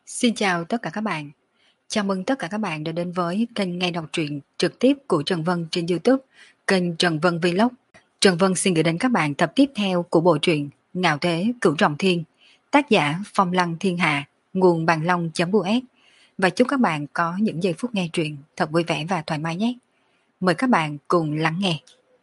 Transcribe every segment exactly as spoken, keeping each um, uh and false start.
Xin chào tất cả các bạn. Chào mừng tất cả các bạn đã đến với kênh nghe đọc truyện trực tiếp của Trần Vân trên YouTube, kênh Trần Vân Vlog. Trần Vân xin gửi đến các bạn tập tiếp theo của bộ truyện Ngạo Thế Cửu Trọng Thiên, tác giả Phong Lăng Thiên Hạ, nguồn bàn long.us. Và chúc các bạn có những giây phút nghe truyện thật vui vẻ và thoải mái nhé. Mời các bạn cùng lắng nghe.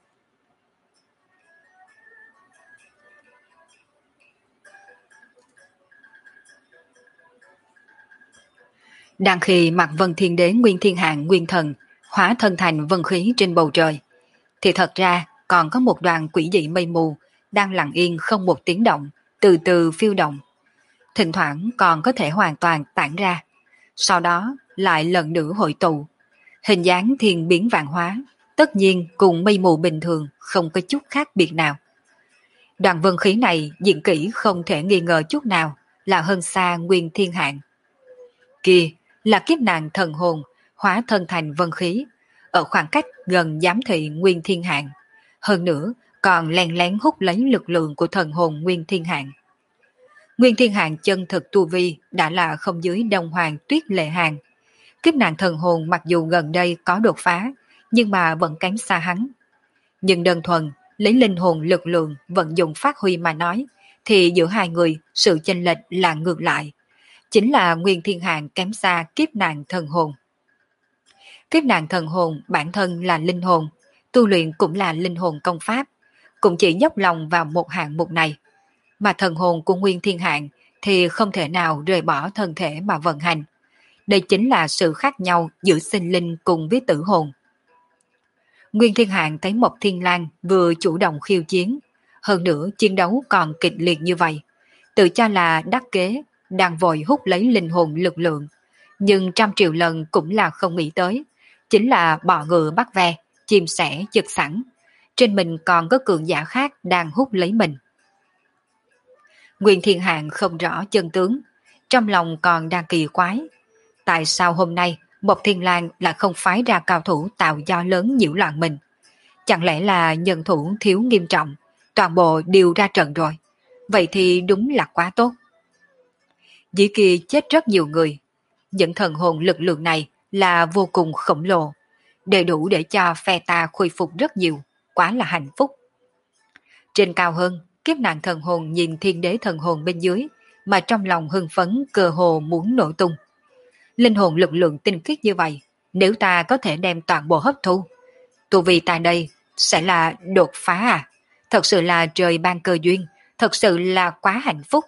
Đang khi mặt Vân Thiên Đế Nguyên Thiên Hạng Nguyên Thần hóa thân thành vân khí trên bầu trời, thì thật ra còn có một đoàn quỷ dị mây mù đang lặng yên không một tiếng động, từ từ phiêu động. Thỉnh thoảng còn có thể hoàn toàn tản ra, sau đó lại lần nữa hội tụ. Hình dáng thiên biến vạn hóa, tất nhiên cùng mây mù bình thường không có chút khác biệt nào. Đoàn vân khí này diện kỹ không thể nghi ngờ chút nào là hơn xa Nguyên Thiên Hạng. Kia là kiếp nạn thần hồn hóa thân thành vân khí, ở khoảng cách gần giám thị Nguyên Thiên Hạng. Hơn nữa còn len lén hút lấy lực lượng của thần hồn Nguyên Thiên Hạng. Nguyên Thiên Hạng chân thực tu vi đã là không dưới Đông Hoàng Tuyết Lệ Hàng. Kiếp nạn thần hồn mặc dù gần đây có đột phá, nhưng mà vẫn kém xa hắn. Nhưng đơn thuần lấy linh hồn lực lượng vận dụng phát huy mà nói, thì giữa hai người sự chênh lệch là ngược lại. Chính là Nguyên Thiên Hạng kém xa kiếp nạn thần hồn. Kiếp nạn thần hồn bản thân là linh hồn, tu luyện cũng là linh hồn công pháp, cũng chỉ dốc lòng vào một hạng mục này. Mà thần hồn của Nguyên Thiên Hạng thì không thể nào rời bỏ thân thể mà vận hành. Đây chính là sự khác nhau giữa sinh linh cùng với tử hồn. Nguyên Thiên Hạng thấy Mộc Thiên Lang vừa chủ động khiêu chiến, hơn nữa chiến đấu còn kịch liệt như vậy, tự cho là đắc kế, đang vội hút lấy linh hồn lực lượng, nhưng trăm triệu lần cũng là không nghĩ tới, chính là bọ ngựa bắt ve, chim sẻ chực sẵn, trên mình còn có cường giả khác đang hút lấy mình. Nguyên Thiên Hạng không rõ chân tướng, trong lòng còn đang kỳ quái, tại sao hôm nay Mộc Thiên Lang lại không phái ra cao thủ tạo do lớn nhiễu loạn mình? Chẳng lẽ là nhân thủ thiếu nghiêm trọng, toàn bộ đều ra trận rồi? Vậy thì đúng là quá tốt. Dĩ kia chết rất nhiều người, những thần hồn lực lượng này là vô cùng khổng lồ, đầy đủ để cho phe ta khôi phục rất nhiều, quá là hạnh phúc. Trên cao hơn, kiếp nạn thần hồn nhìn thiên đế thần hồn bên dưới, mà trong lòng hưng phấn cơ hồ muốn nổ tung. Linh hồn lực lượng tinh khiết như vậy, nếu ta có thể đem toàn bộ hấp thu, tu vi tại đây sẽ là đột phá à? Thật sự là trời ban cơ duyên, thật sự là quá hạnh phúc.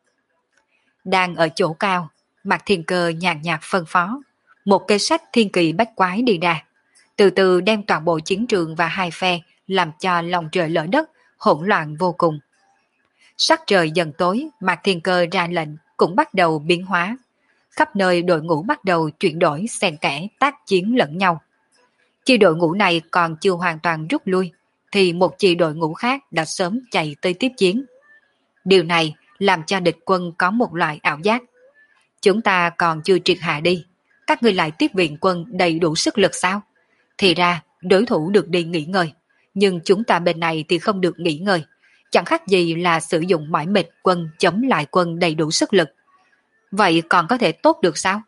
Đang ở chỗ cao, Mạc Thiên Cơ nhàn nhạt phân phó, một cây sách thiên kỳ bách quái đi ra, từ từ đem toàn bộ chiến trường và hai phe làm cho lòng trời lỡ đất, hỗn loạn vô cùng. Sắc trời dần tối, Mạc Thiên Cơ ra lệnh cũng bắt đầu biến hóa. Khắp nơi đội ngũ bắt đầu chuyển đổi xen kẽ tác chiến lẫn nhau. Chi đội ngũ này còn chưa hoàn toàn rút lui, thì một chi đội ngũ khác đã sớm chạy tới tiếp chiến. Điều này làm cho địch quân có một loại ảo giác. Chúng ta còn chưa triệt hạ đi, các ngươi lại tiếp viện quân đầy đủ sức lực sao? Thì ra đối thủ được đi nghỉ ngơi, nhưng chúng ta bên này thì không được nghỉ ngơi. Chẳng khác gì là sử dụng mỏi mệt quân chống lại quân đầy đủ sức lực. Vậy còn có thể tốt được sao?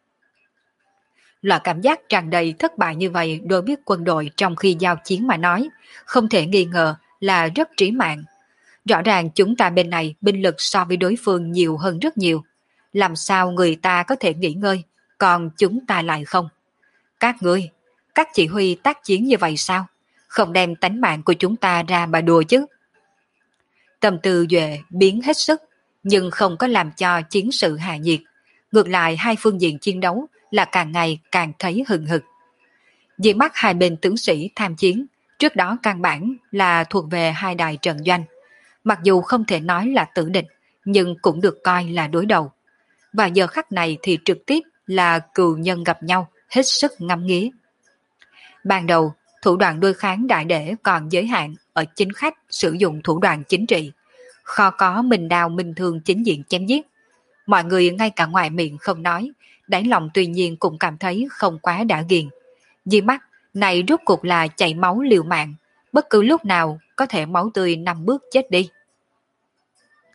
Loại cảm giác tràn đầy thất bại như vậy đối với quân đội trong khi giao chiến mà nói, không thể nghi ngờ là rất trí mạng. Rõ ràng chúng ta bên này binh lực so với đối phương nhiều hơn rất nhiều. Làm sao người ta có thể nghỉ ngơi, còn chúng ta lại không? Các ngươi, các chỉ huy tác chiến như vậy sao? Không đem tánh mạng của chúng ta ra mà đùa chứ? Tâm tư Duệ biến hết sức, nhưng không có làm cho chiến sự hạ nhiệt. Ngược lại hai phương diện chiến đấu là càng ngày càng thấy hừng hực. Diện mắt hai bên tướng sĩ tham chiến, trước đó căn bản là thuộc về hai đài trận doanh. Mặc dù không thể nói là tử địch, nhưng cũng được coi là đối đầu. Và giờ khắc này thì trực tiếp là cừu nhân gặp nhau, hết sức ngắm nghía. Ban đầu, thủ đoạn đối kháng đại để còn giới hạn ở chính khách sử dụng thủ đoạn chính trị. Khó có mình đào minh thương chính diện chém giết. Mọi người ngay cả ngoài miệng không nói, đáy lòng tuy nhiên cũng cảm thấy không quá đã ghiền. Di mắt, này rốt cuộc là chảy máu liều mạng, bất cứ lúc nào có thể máu tươi nằm bước chết đi.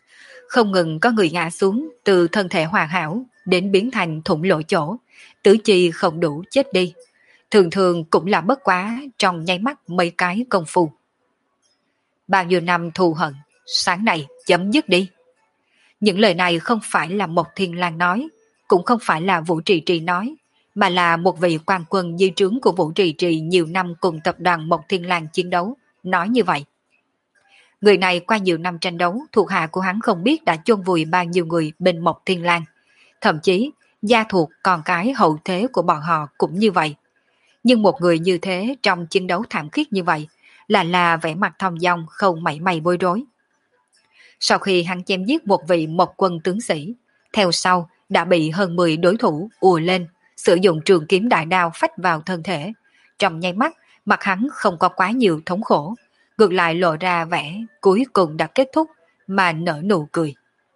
Không ngừng có người ngã xuống từ thân thể hoàn hảo đến biến thành thủng lỗ chỗ, tứ chi không đủ chết đi. Thường thường cũng là bất quá trong nháy mắt mấy cái công phu. Bao nhiêu năm thù hận, sáng nay chấm dứt đi. Những lời này không phải là Mộc Thiên Lang nói, cũng không phải là Vũ Trì Trì nói, mà là một vị quan quân dưới trướng của Vũ Trì Trì nhiều năm cùng tập đoàn Mộc Thiên Lang chiến đấu, nói như vậy. Người này qua nhiều năm tranh đấu, thuộc hạ của hắn không biết đã chôn vùi bao nhiêu người bên Mộc Thiên Lang. Thậm chí, gia thuộc con cái hậu thế của bọn họ cũng như vậy. Nhưng một người như thế trong chiến đấu thảm khốc như vậy, là là vẻ mặt thong dong không mảy may bối rối. Sau khi hắn chém giết một vị Mộc quân tướng sĩ, theo sau đã bị hơn mười đối thủ ùa lên, sử dụng trường kiếm đại đao phách vào thân thể. Trong nháy mắt, mặt hắn không có quá nhiều thống khổ, ngược lại lộ ra vẻ cuối cùng đã kết thúc mà nở nụ cười.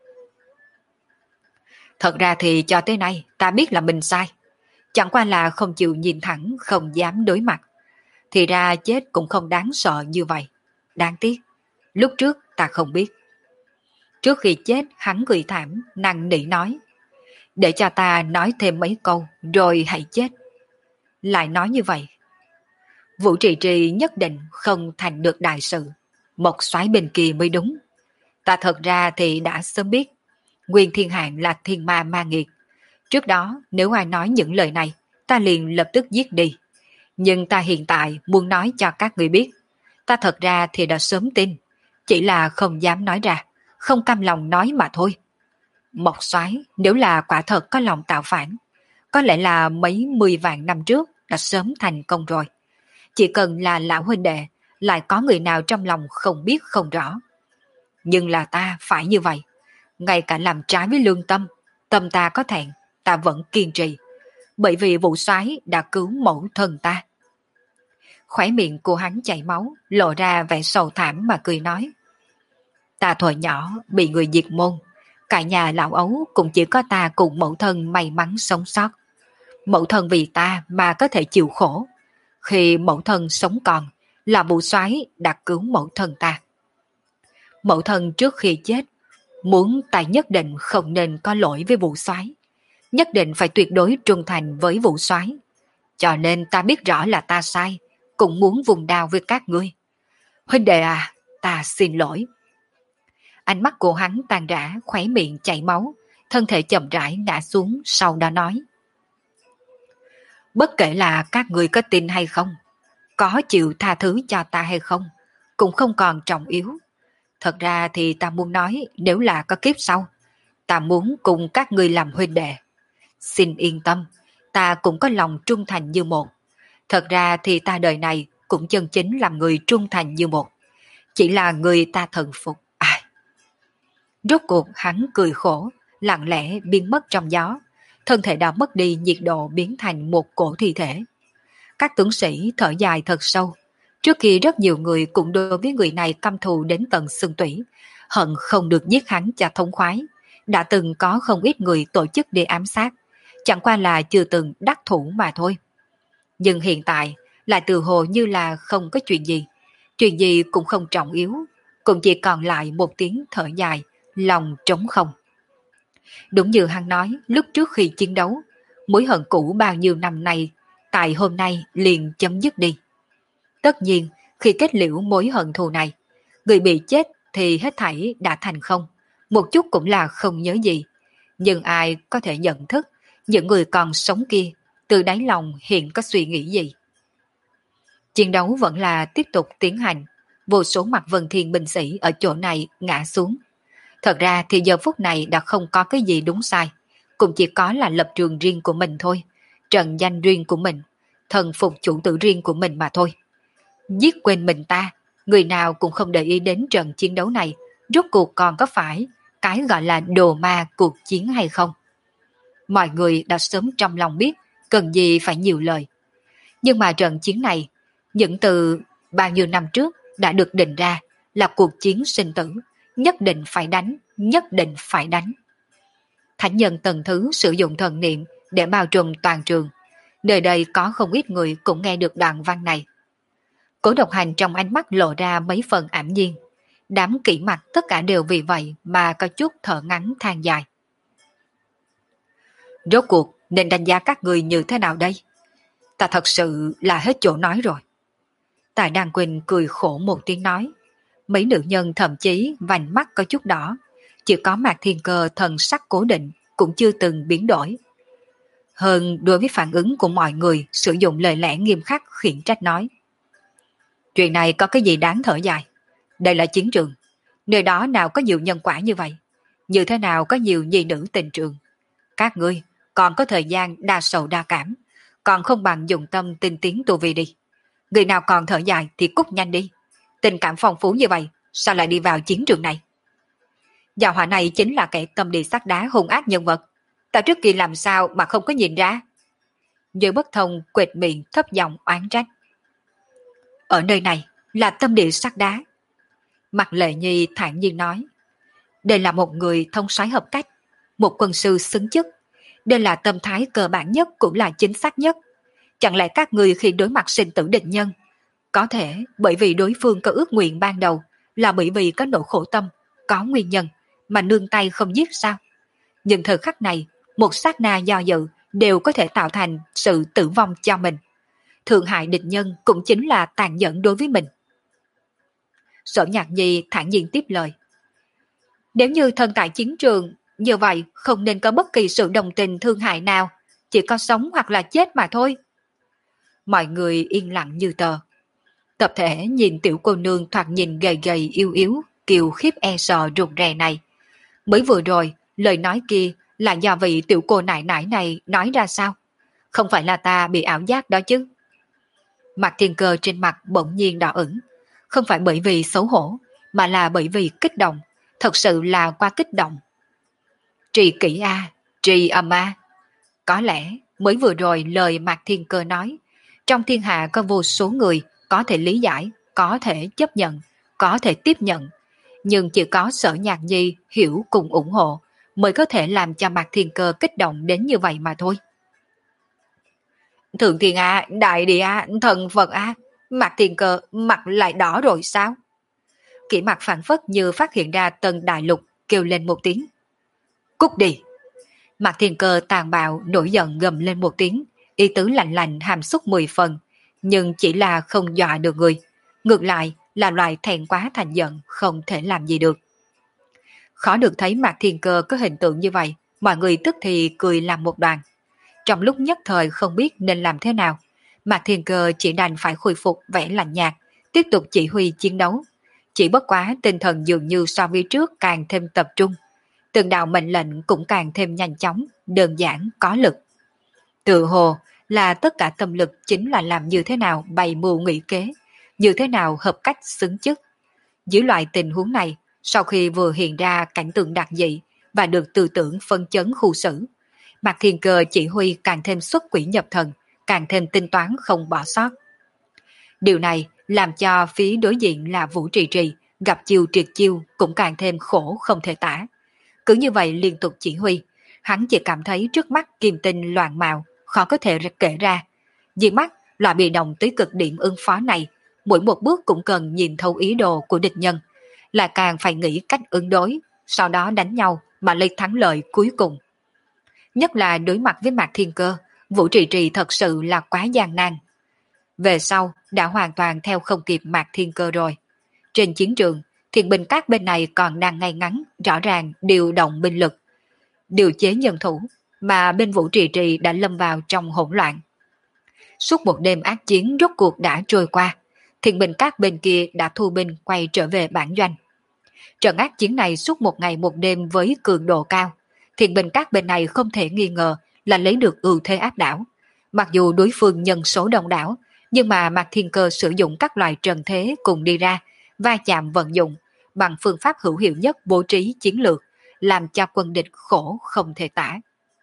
Thật ra thì cho tới nay ta biết là mình sai, chẳng qua là không chịu nhìn thẳng, không dám đối mặt. Thì ra chết cũng không đáng sợ như vậy. Đáng tiếc, lúc trước ta không biết. Trước khi chết hắn cười thảm, năn nỉ nói. Để cho ta nói thêm mấy câu, rồi hãy chết. Lại nói như vậy. Vũ Trì Trì nhất định không thành được đại sự. Một soái bên kia mới đúng. Ta thật ra thì đã sớm biết. Nguyên Thiên Hạng là thiên ma ma nghiệt. Trước đó nếu ai nói những lời này, ta liền lập tức giết đi. Nhưng ta hiện tại muốn nói cho các người biết. Ta thật ra thì đã sớm tin. Chỉ là không dám nói ra, không cam lòng nói mà thôi. Mộc soái nếu là quả thật có lòng tạo phản, có lẽ là mấy mươi vạn năm trước đã sớm thành công rồi. Chỉ cần là lão huynh đệ, lại có người nào trong lòng không biết không rõ. Nhưng là ta phải như vậy. Ngay cả làm trái với lương tâm, tâm ta có thẹn, ta vẫn kiên trì. Bởi vì Vũ soái đã cứu mẫu thân ta. Khóe miệng của hắn chảy máu, lộ ra vẻ sầu thảm mà cười nói. Ta thuở nhỏ bị người diệt môn, cả nhà lão ấu cũng chỉ có ta cùng mẫu thân may mắn sống sót. Mẫu thân vì ta mà có thể chịu khổ. Khi mẫu thân sống còn, là Vũ soái đã cứu mẫu thân ta. Mẫu thân trước khi chết, muốn ta nhất định không nên có lỗi với Vũ soái, nhất định phải tuyệt đối trung thành với Vũ soái. Cho nên ta biết rõ là ta sai, cũng muốn vùng đao với các ngươi. Huynh đệ à, ta xin lỗi. Ánh mắt của hắn tan rã, khóe miệng chảy máu, thân thể chậm rãi ngã xuống, sau đó nói. Bất kể là các người có tin hay không, có chịu tha thứ cho ta hay không, cũng không còn trọng yếu. Thật ra thì ta muốn nói, nếu là có kiếp sau, ta muốn cùng các người làm huynh đệ. Xin yên tâm, ta cũng có lòng trung thành như một. Thật ra thì ta đời này cũng chân chính làm người trung thành như một. Chỉ là người ta thần phục. Ai? Rốt cuộc hắn cười khổ, lặng lẽ biến mất trong gió. Thân thể đã mất đi nhiệt độ, biến thành một cổ thi thể. Các tướng sĩ thở dài thật sâu. Trước khi rất nhiều người cũng đối với người này căm thù đến tận xương tủy, hận không được giết hắn cho thống khoái. Đã từng có không ít người tổ chức để ám sát, chẳng qua là chưa từng đắc thủ mà thôi. Nhưng hiện tại lại tự hồ như là không có chuyện gì, chuyện gì cũng không trọng yếu, cũng chỉ còn lại một tiếng thở dài, lòng trống không. Đúng như hắn nói, lúc trước khi chiến đấu, mối hận cũ bao nhiêu năm nay, tại hôm nay liền chấm dứt đi. Tất nhiên, khi kết liễu mối hận thù này, người bị chết thì hết thảy đã thành không, một chút cũng là không nhớ gì. Nhưng ai có thể nhận thức, những người còn sống kia, từ đáy lòng hiện có suy nghĩ gì? Chiến đấu vẫn là tiếp tục tiến hành, vô số mặt Vân Thiên binh sĩ ở chỗ này ngã xuống. Thật ra thì giờ phút này đã không có cái gì đúng sai, cũng chỉ có là lập trường riêng của mình thôi, trận danh riêng của mình, thần phục chủ tử riêng của mình mà thôi. Giết quên mình ta, người nào cũng không để ý đến trận chiến đấu này, rốt cuộc còn có phải cái gọi là đồ ma cuộc chiến hay không. Mọi người đã sớm trong lòng biết, cần gì phải nhiều lời. Nhưng mà trận chiến này, những từ bao nhiêu năm trước đã được định ra là cuộc chiến sinh tử, nhất định phải đánh, nhất định phải đánh. Thánh nhân tầng thứ sử dụng thần niệm để bao trùm toàn trường. Nơi đây có không ít người cũng nghe được đoạn văn này. Cố Độc Hành trong ánh mắt lộ ra mấy phần ảm nhiên. Đám kỹ mặt tất cả đều vì vậy mà có chút thở ngắn than dài. Rốt cuộc nên đánh giá các người như thế nào đây? Ta thật sự là hết chỗ nói rồi. Tài Đan Quỳnh cười khổ một tiếng nói. Mấy nữ nhân thậm chí vành mắt có chút đỏ. Chỉ có Mạc Thiên Cơ thần sắc cố định, cũng chưa từng biến đổi. Hơn đối với phản ứng của mọi người, sử dụng lời lẽ nghiêm khắc khiển trách nói. Chuyện này có cái gì đáng thở dài? Đây là chiến trường. Nơi đó nào có nhiều nhân quả như vậy? Như thế nào có nhiều nhi nữ tình trường? Các ngươi còn có thời gian đa sầu đa cảm, còn không bằng dùng tâm tinh tiến tu vi đi. Người nào còn thở dài thì cút nhanh đi. Tình cảm phong phú như vậy, sao lại đi vào chiến trường này? Gia hỏa này chính là kẻ tâm địa sắt đá hung ác nhân vật. Ta trước kia làm sao mà không có nhìn ra? Như bất thông quệt miệng thấp giọng oán trách. Ở nơi này là tâm địa sắt đá. Mặt Lệ Nhi thản nhiên nói. Đây là một người thông soái hợp cách, một quân sư xứng chức. Đây là tâm thái cơ bản nhất cũng là chính xác nhất. Chẳng lẽ các người khi đối mặt sinh tử địch nhân, có thể bởi vì đối phương có ước nguyện ban đầu, là bởi vì có nỗi khổ tâm, có nguyên nhân, mà nương tay không giết sao? Nhưng thời khắc này, một sát na do dự đều có thể tạo thành sự tử vong cho mình. Thượng hại địch nhân cũng chính là tàn nhẫn đối với mình. Sở Nhạc Nhi thản nhiên tiếp lời. Nếu như thân tại chiến trường, như vậy không nên có bất kỳ sự đồng tình thương hại nào, chỉ có sống hoặc là chết mà thôi. Mọi người yên lặng như tờ. Tập thể nhìn tiểu cô nương thoạt nhìn gầy gầy yếu yếu, kiều khiếp e sợ rụt rè này. Mới vừa rồi, lời nói kia là do vị tiểu cô nại nại này nói ra sao? Không phải là ta bị ảo giác đó chứ? Mặt Thiên Cơ trên mặt bỗng nhiên đỏ ửng. Không phải bởi vì xấu hổ, mà là bởi vì kích động. Thật sự là quá kích động. Trì kỹ a, trì âm a. Có lẽ mới vừa rồi lời Mạc Thiên Cơ nói, trong thiên hạ có vô số người có thể lý giải, có thể chấp nhận, có thể tiếp nhận. Nhưng chỉ có Sở Nhạc Nhi hiểu cùng ủng hộ mới có thể làm cho Mạc Thiên Cơ kích động đến như vậy mà thôi. Thượng Thiên A, Đại Địa A, Thần Phật A, Mạc Thiên Cơ mặt lại đỏ rồi sao? Kỷ mặt phản phất như phát hiện ra Tân Đại Lục, kêu lên một tiếng. Cút đi! Mạc Thiên Cơ tàn bạo nổi giận gầm lên một tiếng, ý tứ lạnh lạnh hàm xúc mười phần, nhưng chỉ là không dọa được người. Ngược lại là loại thẹn quá thành giận, không thể làm gì được. Khó được thấy Mạc Thiên Cơ có hình tượng như vậy, mọi người tức thì cười làm một đoàn. Trong lúc nhất thời không biết nên làm thế nào, Mạc Thiên Cơ chỉ đành phải khôi phục vẻ lạnh nhạt, tiếp tục chỉ huy chiến đấu. Chỉ bất quá tinh thần dường như so với trước càng thêm tập trung. Từng đạo mệnh lệnh cũng càng thêm nhanh chóng, đơn giản, có lực. Tự hồ là tất cả tâm lực chính là làm như thế nào bày mưu nghị kế, như thế nào hợp cách xứng chức. Dưới loại tình huống này, sau khi vừa hiện ra cảnh tượng đặc dị và được tư tưởng phân chấn khu xử, Mạc Thiên Cơ chỉ huy càng thêm xuất quỷ nhập thần, càng thêm tinh toán không bỏ sót. Điều này làm cho phía đối diện là Vũ Trì Trì gặp chiêu triệt chiêu cũng càng thêm khổ không thể tả. Cứ như vậy liên tục chỉ huy, hắn chỉ cảm thấy trước mắt kim tinh loạn mạo, khó có thể kể ra. Diện mắt loại bị động tới cực điểm ứng phó này, mỗi một bước cũng cần nhìn thấu ý đồ của địch nhân, là càng phải nghĩ cách ứng đối, sau đó đánh nhau mà lấy thắng lợi cuối cùng. Nhất là đối mặt với Mạc Thiên Cơ, Vũ Trì Trì thật sự là quá gian nan. Về sau đã hoàn toàn theo không kịp Mạc Thiên Cơ rồi. Trên chiến trường, Thiện binh các bên này còn đang ngay ngắn, rõ ràng điều động binh lực, điều chế nhân thủ, mà bên Vũ Trì Trì đã lâm vào trong hỗn loạn. Suốt một đêm ác chiến rốt cuộc đã trôi qua, Thiện binh các bên kia đã thu binh quay trở về bản doanh. Trận ác chiến này suốt một ngày một đêm với cường độ cao, Thiện binh các bên này không thể nghi ngờ là lấy được ưu thế áp đảo. Mặc dù đối phương nhân số đông đảo, nhưng mà Mạc Thiên Cơ sử dụng các loại trần thế cùng đi ra, va chạm vận dụng, bằng phương pháp hữu hiệu nhất bố trí chiến lược, làm cho quân địch khổ không thể tả.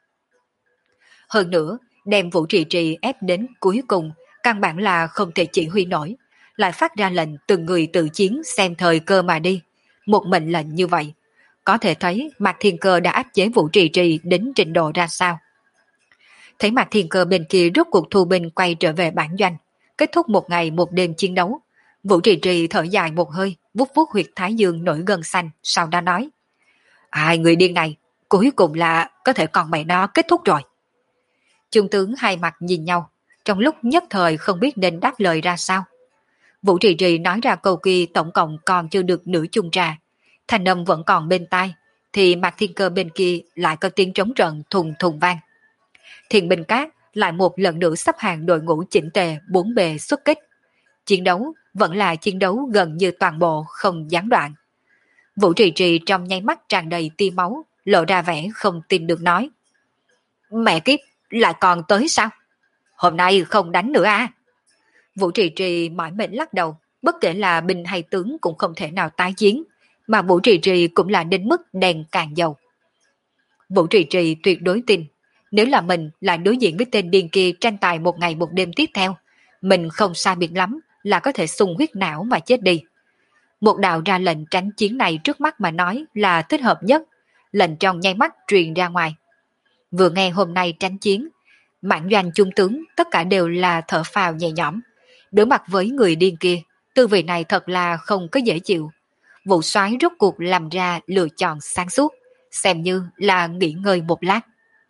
Hơn nữa, đem Vũ Trì Trì ép đến cuối cùng, căn bản là không thể chỉ huy nổi, lại phát ra lệnh từng người tự chiến xem thời cơ mà đi. Một mệnh lệnh như vậy, có thể thấy Mạc Thiên Cơ đã áp chế Vũ Trì Trì đến trình độ ra sao. Thấy Mạc Thiên Cơ bên kia rốt cuộc thu binh quay trở về bản doanh, kết thúc một ngày một đêm chiến đấu, Vũ Trì Trì thở dài một hơi, vuốt vuốt huyệt thái dương nổi gân xanh, sau đó nói. Ai người điên này, cuối cùng là có thể còn mẹ nó kết thúc rồi. Trung tướng hai mặt nhìn nhau, trong lúc nhất thời không biết nên đáp lời ra sao. Vũ Trì Trì nói ra câu kia tổng cộng còn chưa được nửa chung trà. Thanh âm vẫn còn bên tai, thì Mạc Thiên Cơ bên kia lại có tiếng trống trận thùng thùng vang. Thiền binh cát lại một lần nữa sắp hàng đội ngũ chỉnh tề bốn bề xuất kích. Chiến đấu vẫn là chiến đấu gần như toàn bộ không gián đoạn. Vũ Trì Trì trong nháy mắt tràn đầy tia máu, lộ ra vẻ không tin được nói. Mẹ kiếp, lại còn tới sao? Hôm nay không đánh nữa à? Vũ Trì Trì mỏi mệt lắc đầu, bất kể là binh hay tướng cũng không thể nào tái chiến, mà Vũ Trì Trì cũng là đến mức đèn càng dầu. Vũ Trì Trì tuyệt đối tin, nếu là mình lại đối diện với tên điên kia tranh tài một ngày một đêm tiếp theo, mình không sai biệt lắm là có thể sung huyết não mà chết đi. Một đạo ra lệnh tránh chiến này trước mắt mà nói là thích hợp nhất, lệnh trong nháy mắt truyền ra ngoài. Vừa nghe hôm nay tránh chiến, mãn doanh trung tướng tất cả đều là thở phào nhẹ nhõm. Đối mặt với người điên kia, tư vị này thật là không có dễ chịu. Vụ soái rốt cuộc làm ra lựa chọn sáng suốt, xem như là nghỉ ngơi một lát.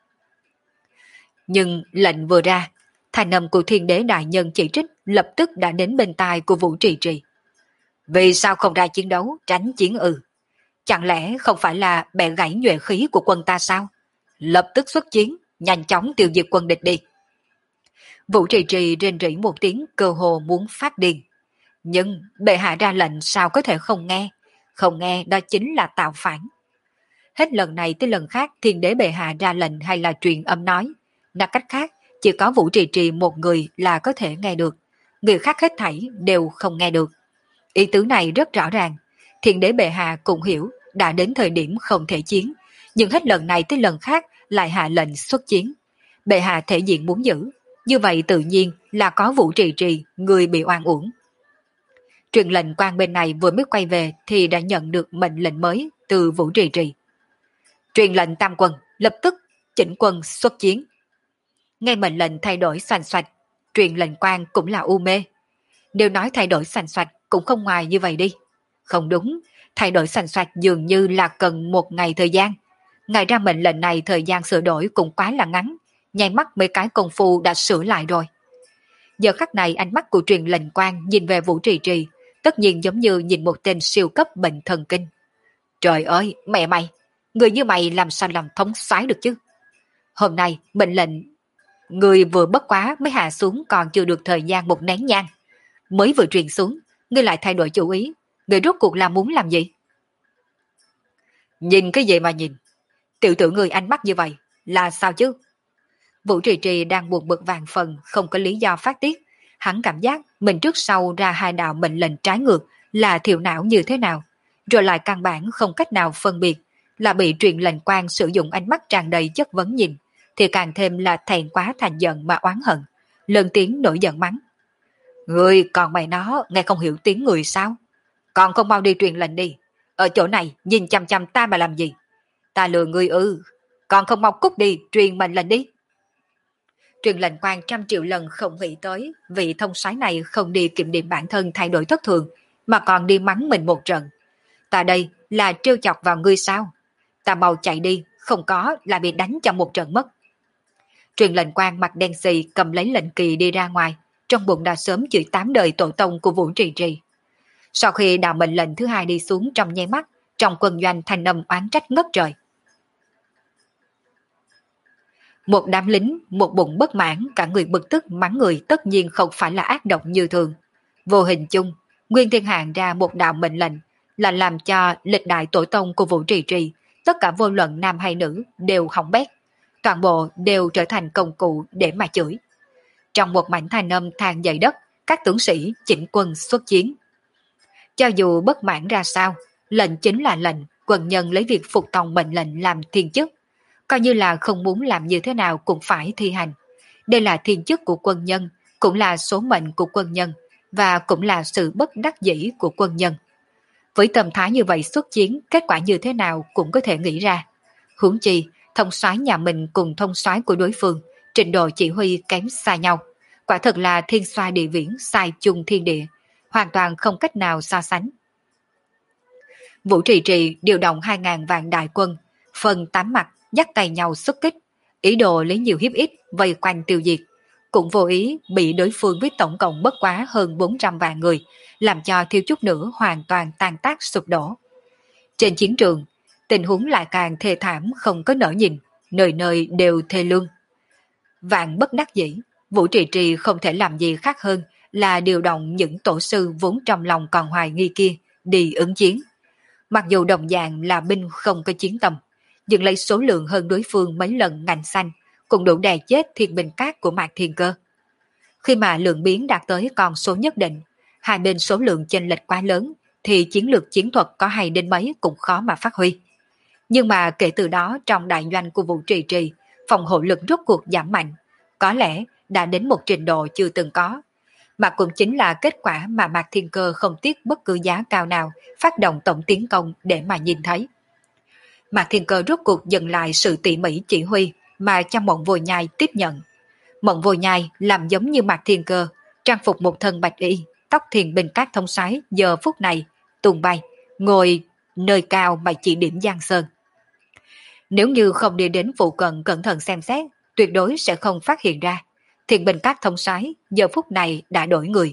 Nhưng lệnh vừa ra, thanh âm của thiên đế đại nhân chỉ trích lập tức đã đến bên tai của Vũ Trì Trì. Vì sao không ra chiến đấu, tránh chiến ư? Chẳng lẽ không phải là bẻ gãy nhuệ khí của quân ta sao? Lập tức xuất chiến, nhanh chóng tiêu diệt quân địch đi. Vũ Trì Trì rên rỉ một tiếng cơ hồ muốn phát điên. Nhưng bệ hạ ra lệnh sao có thể không nghe? Không nghe đó chính là tạo phản. Hết lần này tới lần khác thiên đế bệ hạ ra lệnh hay là truyền âm nói. Nói cách khác, chỉ có Vũ Trì Trì một người là có thể nghe được. Người khác hết thảy đều không nghe được. Ý tứ này rất rõ ràng. Thiên đế bệ hạ cũng hiểu đã đến thời điểm không thể chiến. Nhưng hết lần này tới lần khác lại hạ lệnh xuất chiến. Bệ hạ thể diện muốn giữ. Như vậy tự nhiên là có Vũ Trì Trì, người bị oan uổng. Truyền lệnh quan bên này vừa mới quay về thì đã nhận được mệnh lệnh mới từ Vũ Trì Trì. Truyền lệnh tam quân, lập tức chỉnh quân xuất chiến. Nghe mệnh lệnh thay đổi xoành xoạch, truyền lệnh quan cũng là u mê. Nếu nói thay đổi xoành xoạch cũng không ngoài như vậy đi. Không đúng, thay đổi xoành xoạch dường như là cần một ngày thời gian. Ngày ra mệnh lệnh này thời gian sửa đổi cũng quá là ngắn, nháy mắt mấy cái công phu đã sửa lại rồi. Giờ khắc này ánh mắt của truyền lệnh quan nhìn về Vũ Trì Trì, tất nhiên giống như nhìn một tên siêu cấp bệnh thần kinh. Trời ơi, mẹ mày, người như mày làm sao làm thống soái được chứ? Hôm nay mệnh lệnh người vừa bất quá mới hạ xuống còn chưa được thời gian một nén nhang. Mới vừa truyền xuống, ngươi lại thay đổi chủ ý, người rốt cuộc là muốn làm gì? Nhìn cái gì mà nhìn? Tiểu tử người ánh mắt như vậy, là sao chứ? Vũ Trì Trì đang buồn bực vàng phần, không có lý do phát tiết. Hắn cảm giác mình trước sau ra hai đạo mệnh lệnh trái ngược là thiểu não như thế nào, rồi lại căn bản không cách nào phân biệt, là bị truyền lệnh quan sử dụng ánh mắt tràn đầy chất vấn nhìn, thì càng thêm là thẹn quá thành giận mà oán hận, lớn tiếng nổi giận mắng. Người còn mày nó nghe không hiểu tiếng người sao? Còn không mau đi truyền lệnh đi, ở chỗ này nhìn chăm chăm ta mà làm gì? Ta lừa ngươi ư? Còn không mau cút đi truyền mệnh lệnh đi. Truyền lệnh quan trăm triệu lần không nghĩ tới vị thông soái này không đi kiểm điểm bản thân thay đổi thất thường, mà còn đi mắng mình một trận. Ta đây là trêu chọc vào ngươi sao? Ta mau chạy đi, không có là bị đánh cho một trận mất. Truyền lệnh quan mặt đen xì cầm lấy lệnh kỳ đi ra ngoài, trong bụng đã sớm chửi tám đời tổ tông của Vũ Trì Trì. Sau khi đạo mệnh lệnh thứ hai đi xuống trong nháy mắt, trong quân doanh thanh âm oán trách ngất trời. Một đám lính, một bụng bất mãn, cả người bực tức mắng người tất nhiên không phải là ác độc như thường. Vô hình chung, Nguyên Thiên Hàng ra một đạo mệnh lệnh là làm cho lịch đại tổ tông của Vũ Trì Trì, tất cả vô luận nam hay nữ đều hỏng bét, toàn bộ đều trở thành công cụ để mà chửi. Trong một mảnh thanh âm than dậy đất, các tướng sĩ chỉnh quân xuất chiến. Cho dù bất mãn ra sao, lệnh chính là lệnh, quân nhân lấy việc phục tòng mệnh lệnh làm thiên chức, coi như là không muốn làm như thế nào cũng phải thi hành. Đây là thiên chức của quân nhân, cũng là số mệnh của quân nhân, và cũng là sự bất đắc dĩ của quân nhân. Với tâm thái như vậy xuất chiến, kết quả như thế nào cũng có thể nghĩ ra. Huống chi, thông soái nhà mình cùng thông soái của đối phương, trình độ chỉ huy kém xa nhau. Quả thật là thiên xoa địa viễn sai chung thiên địa. hoàn toàn không cách nào so sánh. Vũ Trì Trì điều động hai ngàn vạn đại quân, phân tám mặt dắt tay nhau xuất kích, ý đồ lấy nhiều hiếp ít vây quanh tiêu diệt, cũng vô ý bị đối phương với tổng cộng bất quá hơn bốn trăm vạn người, làm cho thiếu chút nữa hoàn toàn tan tác sụp đổ. Trên chiến trường, tình huống lại càng thê thảm không có nỡ nhìn, nơi nơi đều thê lương. Vạn bất đắc dĩ, Vũ Trì Trì không thể làm gì khác hơn là điều động những tổ sư vốn trong lòng còn hoài nghi kia đi ứng chiến. Mặc dù đồng dạng là binh không có chiến tâm, nhưng lấy số lượng hơn đối phương mấy lần ngành xanh cũng đủ đè chết thiên binh cát của Mạc Thiên Cơ. Khi mà lượng biến đạt tới con số nhất định, hai bên số lượng chênh lệch quá lớn thì chiến lược chiến thuật có hay đến mấy cũng khó mà phát huy. Nhưng mà kể từ đó trong đại doanh của Vũ Trì Trì, phòng hộ lực rốt cuộc giảm mạnh, có lẽ đã đến một trình độ chưa từng có. Mà cũng chính là kết quả mà Mạc Thiên Cơ không tiếc bất cứ giá cao nào phát động tổng tiến công để mà nhìn thấy. Mạc Thiên Cơ rốt cuộc dừng lại sự tỉ mỉ chỉ huy mà cho Mộng Vô Nhai tiếp nhận. Mộng Vô Nhai làm giống như Mạc Thiên Cơ, trang phục một thân bạch y, tóc thiền bình cát thông sái giờ phút này, tung bay, ngồi nơi cao mà chỉ điểm Giang Sơn. Nếu như không đi đến phụ cận cẩn thận xem xét, tuyệt đối sẽ không phát hiện ra. Thiền bình cát thông sái giờ phút này đã đổi người.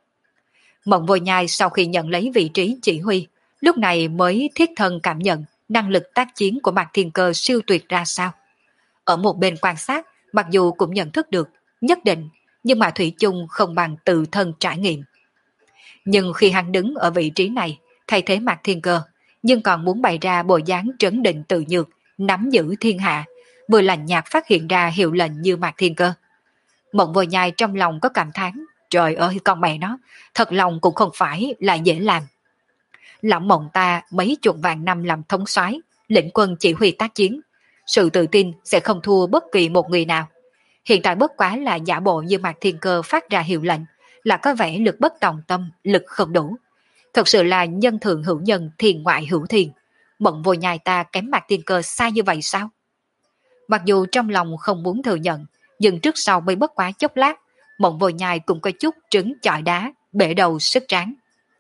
Mộng Vô Nhai sau khi nhận lấy vị trí chỉ huy, lúc này mới thiết thân cảm nhận năng lực tác chiến của Mạc Thiên Cơ siêu tuyệt ra sao. Ở một bên quan sát, mặc dù cũng nhận thức được, nhất định, nhưng mà Thủy chung không bằng tự thân trải nghiệm. Nhưng khi hắn đứng ở vị trí này, thay thế Mạc Thiên Cơ, nhưng còn muốn bày ra bộ dáng trấn định tự nhược, nắm giữ thiên hạ, vừa lạnh nhạt phát hiện ra hiệu lệnh như Mạc Thiên Cơ. Mộng Vô Nhai trong lòng có cảm thán, trời ơi con mẹ nó, thật lòng cũng không phải là dễ làm. Lão Mộng ta mấy chục vạn năm làm thống soái, lĩnh quân chỉ huy tác chiến, sự tự tin sẽ không thua bất kỳ một người nào. Hiện tại bất quá là giả bộ như Mạc Thiên Cơ phát ra hiệu lệnh, là có vẻ lực bất tòng tâm, lực không đủ. Thật sự là nhân thượng hữu nhân, thiền ngoại hữu thiền. Mộng Vô Nhai ta kém Mạc Thiên Cơ xa như vậy sao? Mặc dù trong lòng không muốn thừa nhận, nhưng trước sau mới bất quá chốc lát, Mộng Vô Nhai cũng có chút trứng chọi đá, bể đầu sức tráng.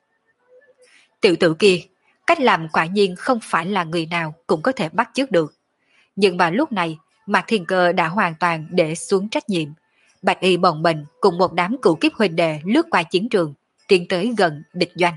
Tiểu tử kia, cách làm quả nhiên không phải là người nào cũng có thể bắt chước được. Nhưng mà lúc này, Mạc Thiên Cơ đã hoàn toàn để xuống trách nhiệm. Bạch y bồng bềnh cùng một đám cựu kiếp huynh đệ lướt qua chiến trường, tiến tới gần địch doanh.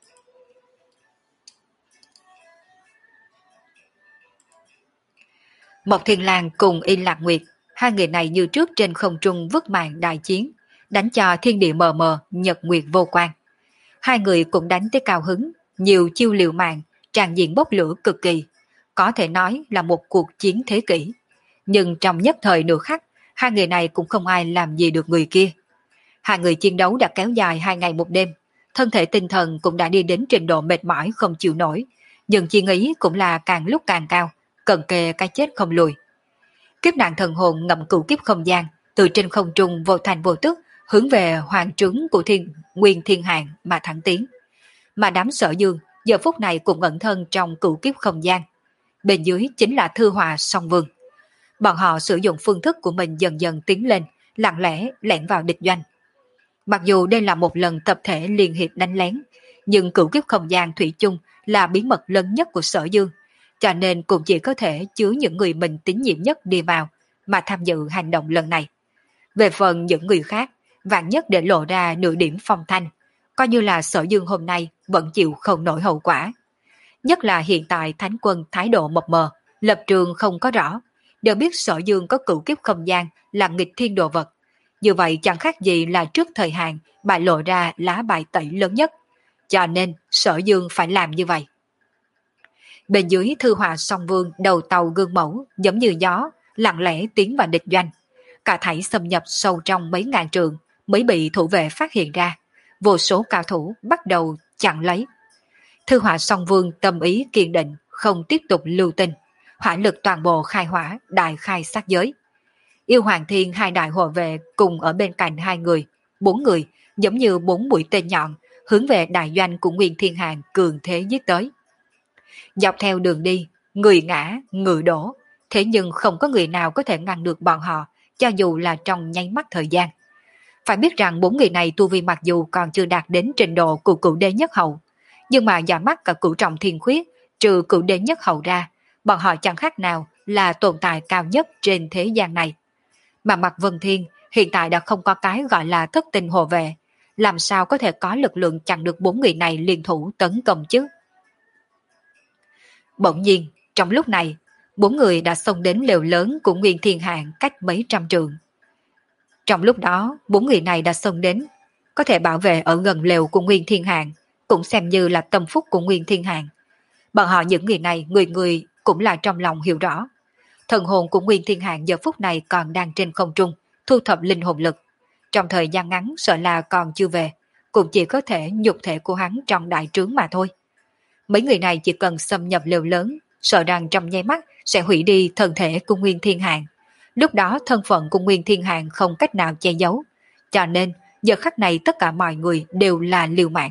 Mộc Thiên Lang cùng Y Lạc Nguyệt, hai người này như trước trên không trung vứt màn đại chiến, đánh cho thiên địa mờ mờ, nhật nguyệt vô quan. Hai người cũng đánh tới cao hứng, nhiều chiêu liều mạng, tràn diện bốc lửa cực kỳ, có thể nói là một cuộc chiến thế kỷ. Nhưng trong nhất thời nửa khắc, hai người này cũng không ai làm gì được người kia. Hai người chiến đấu đã kéo dài hai ngày một đêm, thân thể tinh thần cũng đã đi đến trình độ mệt mỏi không chịu nổi, nhưng chi ý cũng là càng lúc càng cao, cận kề cái chết không lùi. Kiếp nạn thần hồn ngậm cửu kiếp không gian, từ trên không trung vô thành vô tức, hướng về hoàng trướng của thiên nguyên thiên hàng mà thẳng tiến. Mà đám Sở Dương giờ phút này cũng ẩn thân trong cửu kiếp không gian. Bên dưới chính là Thư Hòa Song Vương. Bọn họ sử dụng phương thức của mình dần dần tiến lên, lặng lẽ lẻn vào địch doanh. Mặc dù đây là một lần tập thể liên hiệp đánh lén, nhưng cửu kiếp không gian thủy chung là bí mật lớn nhất của Sở Dương, cho nên cũng chỉ có thể chứa những người mình tín nhiệm nhất đi vào mà tham dự hành động lần này. Về phần những người khác, vạn nhất để lộ ra nửa điểm phong thanh, coi như là Sở Dương hôm nay vẫn chịu không nổi hậu quả. Nhất là hiện tại Thánh Quân thái độ mập mờ, lập trường không có rõ, đều biết Sở Dương có cửu kiếp không gian là nghịch thiên đồ vật. Như vậy chẳng khác gì là trước thời hạn bại lộ ra lá bài tẩy lớn nhất. Cho nên Sở Dương phải làm như vậy. Bên dưới Thư Hòa Song Vương đầu tàu gương mẫu giống như gió, lặng lẽ tiến vào địch doanh. Cả thảy xâm nhập sâu trong mấy ngàn trường mới bị thủ vệ phát hiện ra. Vô số cao thủ bắt đầu chặn lấy. Thư Hòa Song Vương tâm ý kiên định, không tiếp tục lưu tình. Hỏa lực toàn bộ khai hỏa, đại khai sát giới. Yêu Hoàng Thiên hai đại hộ vệ cùng ở bên cạnh hai người, bốn người, giống như bốn mũi tên nhọn, hướng về đại doanh của Nguyên Thiên Hàng cường thế giết tới. Dọc theo đường đi, người ngã, người đổ, thế nhưng không có người nào có thể ngăn được bọn họ, cho dù là trong nháy mắt thời gian. Phải biết rằng bốn người này tu vi mặc dù còn chưa đạt đến trình độ của cửu đế nhất hậu, nhưng mà giả mắt cả cửu trọng thiên khuyết, trừ cửu đế nhất hậu ra, bọn họ chẳng khác nào là tồn tại cao nhất trên thế gian này. Mà Mạc Vân Thiên hiện tại đã không có cái gọi là thất tình hộ vệ, làm sao có thể có lực lượng chặn được bốn người này liên thủ tấn công chứ? Bỗng nhiên, trong lúc này, bốn người đã xông đến lều lớn của Nguyên Thiên Hạng cách mấy trăm trượng. Trong lúc đó, bốn người này đã xông đến, có thể bảo vệ ở gần lều của Nguyên Thiên Hạng, cũng xem như là tâm phúc của Nguyên Thiên Hạng. Bọn họ những người này, người người cũng là trong lòng hiểu rõ. Thần hồn của Nguyên Thiên Hạng giờ phút này còn đang trên không trung, thu thập linh hồn lực. Trong thời gian ngắn sợ là còn chưa về, cũng chỉ có thể nhục thể của hắn trong đại trướng mà thôi. Mấy người này chỉ cần xâm nhập lều lớn, sợ rằng trong nháy mắt sẽ hủy đi thân thể của Nguyên Thiên Hạng. Lúc đó thân phận của Nguyên Thiên Hạng không cách nào che giấu. Cho nên, giờ khắc này tất cả mọi người đều là liều mạng.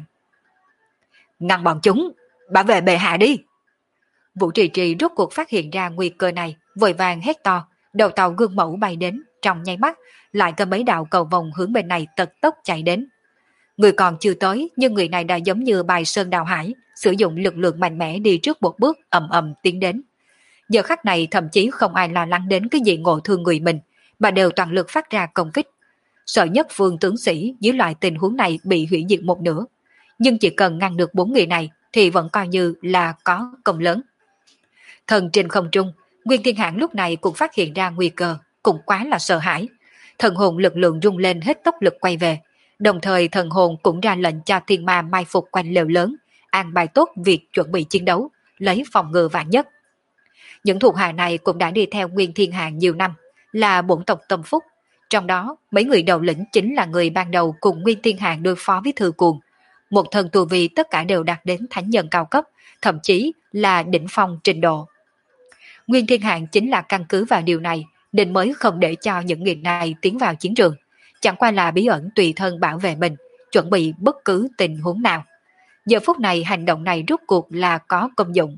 Ngăn bọn chúng, bảo vệ bệ hạ đi. Vũ Trì Trì rốt cuộc phát hiện ra nguy cơ này, vội vàng hét to, đầu tàu gương mẫu bay đến, trong nháy mắt, lại có mấy đạo cầu vòng hướng bên này tật tốc chạy đến. Người còn chưa tới, nhưng người này đã giống như bài sơn đào hải, sử dụng lực lượng mạnh mẽ đi trước một bước ầm ầm tiến đến. Giờ khắc này thậm chí không ai lo lắng đến cái gì ngộ thương người mình, mà đều toàn lực phát ra công kích. Sợ nhất Vương tướng sĩ dưới loại tình huống này bị hủy diệt một nửa, nhưng chỉ cần ngăn được bốn người này thì vẫn coi như là có công lớn. Thần trên không trung, Nguyên Thiên Hạng lúc này cũng phát hiện ra nguy cơ, cũng quá là sợ hãi. Thần hồn lực lượng rung lên hết tốc lực quay về, đồng thời thần hồn cũng ra lệnh cho thiên ma mai phục quanh lều lớn, an bài tốt việc chuẩn bị chiến đấu, lấy phòng ngừa vạn nhất. Những thuộc hạ này cũng đã đi theo Nguyên Thiên Hạng nhiều năm, là bổn tộc tâm phúc. Trong đó, mấy người đầu lĩnh chính là người ban đầu cùng Nguyên Thiên Hạng đối phó với Thư Cuồng. Một thần tu vi tất cả đều đạt đến thánh nhân cao cấp, thậm chí là đỉnh phong trình độ. Nguyên Thiên Hạng chính là căn cứ vào điều này, nên mới không để cho những người này tiến vào chiến trường. Chẳng qua là bí ẩn tùy thân bảo vệ mình, chuẩn bị bất cứ tình huống nào. Giờ phút này hành động này rốt cuộc là có công dụng.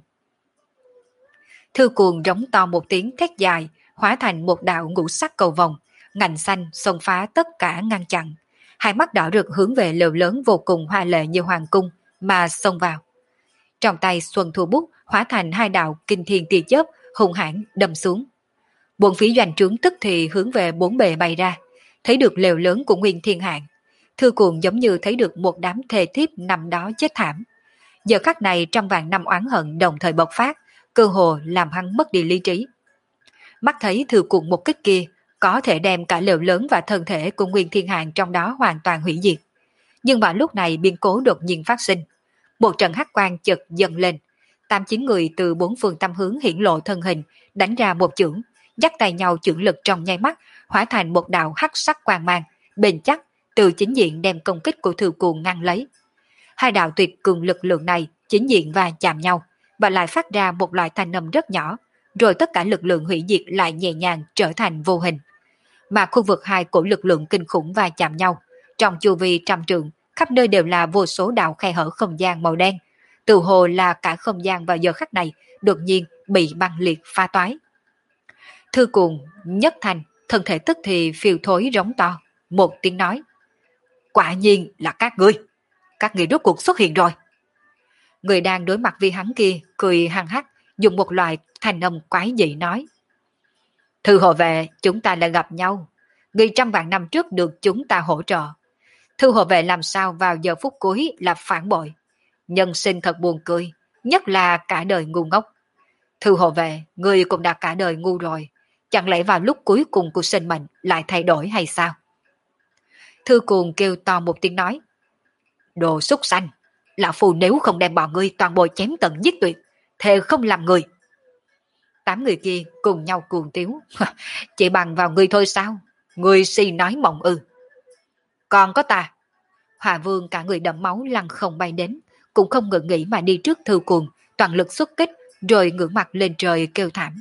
Thư Cuồng rống to một tiếng thét dài, hóa thành một đạo ngũ sắc cầu vòng, ngành xanh xông phá tất cả ngăn chặn. Hai mắt đỏ rực hướng về lều lớn vô cùng hoa lệ như hoàng cung mà xông vào. Trong tay Xuân Thu Bút hóa thành hai đạo kinh thiên tia chớp hung hãn đâm xuống. Bốn phía doanh trướng tức thì hướng về bốn bề bay ra, thấy được lều lớn của Nguyên Thiên Hạng. Thư Cuồng giống như thấy được một đám thê thiếp nằm đó chết thảm. Giờ khắc này trong vạn năm oán hận đồng thời bộc phát, cơ hồ làm hắn mất đi lý trí. Mắt thấy Thư Cuồng một kích kia có thể đem cả lều lớn và thân thể của Nguyên Thiên Hạng trong đó hoàn toàn hủy diệt. Nhưng mà lúc này biến cố đột nhiên phát sinh. Một trận hắc quang chợt dâng lên, tám chín người từ bốn phương tám hướng hiển lộ thân hình, đánh ra một chưởng, dắt tay nhau chưởng lực trong nháy mắt, hóa thành một đạo hắc sắc quang mang, bền chắc, từ chính diện đem công kích của Thư Cuồng ngăn lấy. Hai đạo tuyệt cường lực lượng này chính diện và chạm nhau, và lại phát ra một loại thanh âm rất nhỏ, rồi tất cả lực lượng hủy diệt lại nhẹ nhàng trở thành vô hình. Mà khu vực hai cổ lực lượng kinh khủng va chạm nhau, trong chu vi trăm trượng, khắp nơi đều là vô số đạo khe hở không gian màu đen, từ hồ là cả không gian vào giờ khắc này đột nhiên bị băng liệt pha toái. Thư Cuồng nhất thành, thân thể tức thì phiêu thối rống to, một tiếng nói: quả nhiên là các ngươi, các ngươi rốt cuộc xuất hiện rồi. Người đang đối mặt với hắn kia cười hăng hắc, dùng một loại thanh âm quái dị nói: Thư hộ vệ, chúng ta lại gặp nhau. Người trăm vạn năm trước được chúng ta hỗ trợ. Thư hộ vệ làm sao vào giờ phút cuối là phản bội. Nhân sinh thật buồn cười, nhất là cả đời ngu ngốc. Thư hộ vệ, người cũng đã cả đời ngu rồi. Chẳng lẽ vào lúc cuối cùng của sinh mệnh lại thay đổi hay sao? Thư Cuồng kêu to một tiếng nói: đồ súc sanh, lão phù nếu không đem bọn ngươi toàn bộ chém tận giết tuyệt, thề không làm người. Tám người kia cùng nhau cuồng tiếu: chỉ bằng vào ngươi thôi sao? Ngươi si nói mộng ư? Còn có ta. Hòa Vương cả người đẫm máu lăn không bay đến, cũng không ngừng nghĩ mà đi trước Thư Cuồng, toàn lực xuất kích, rồi ngửa mặt lên trời kêu thảm: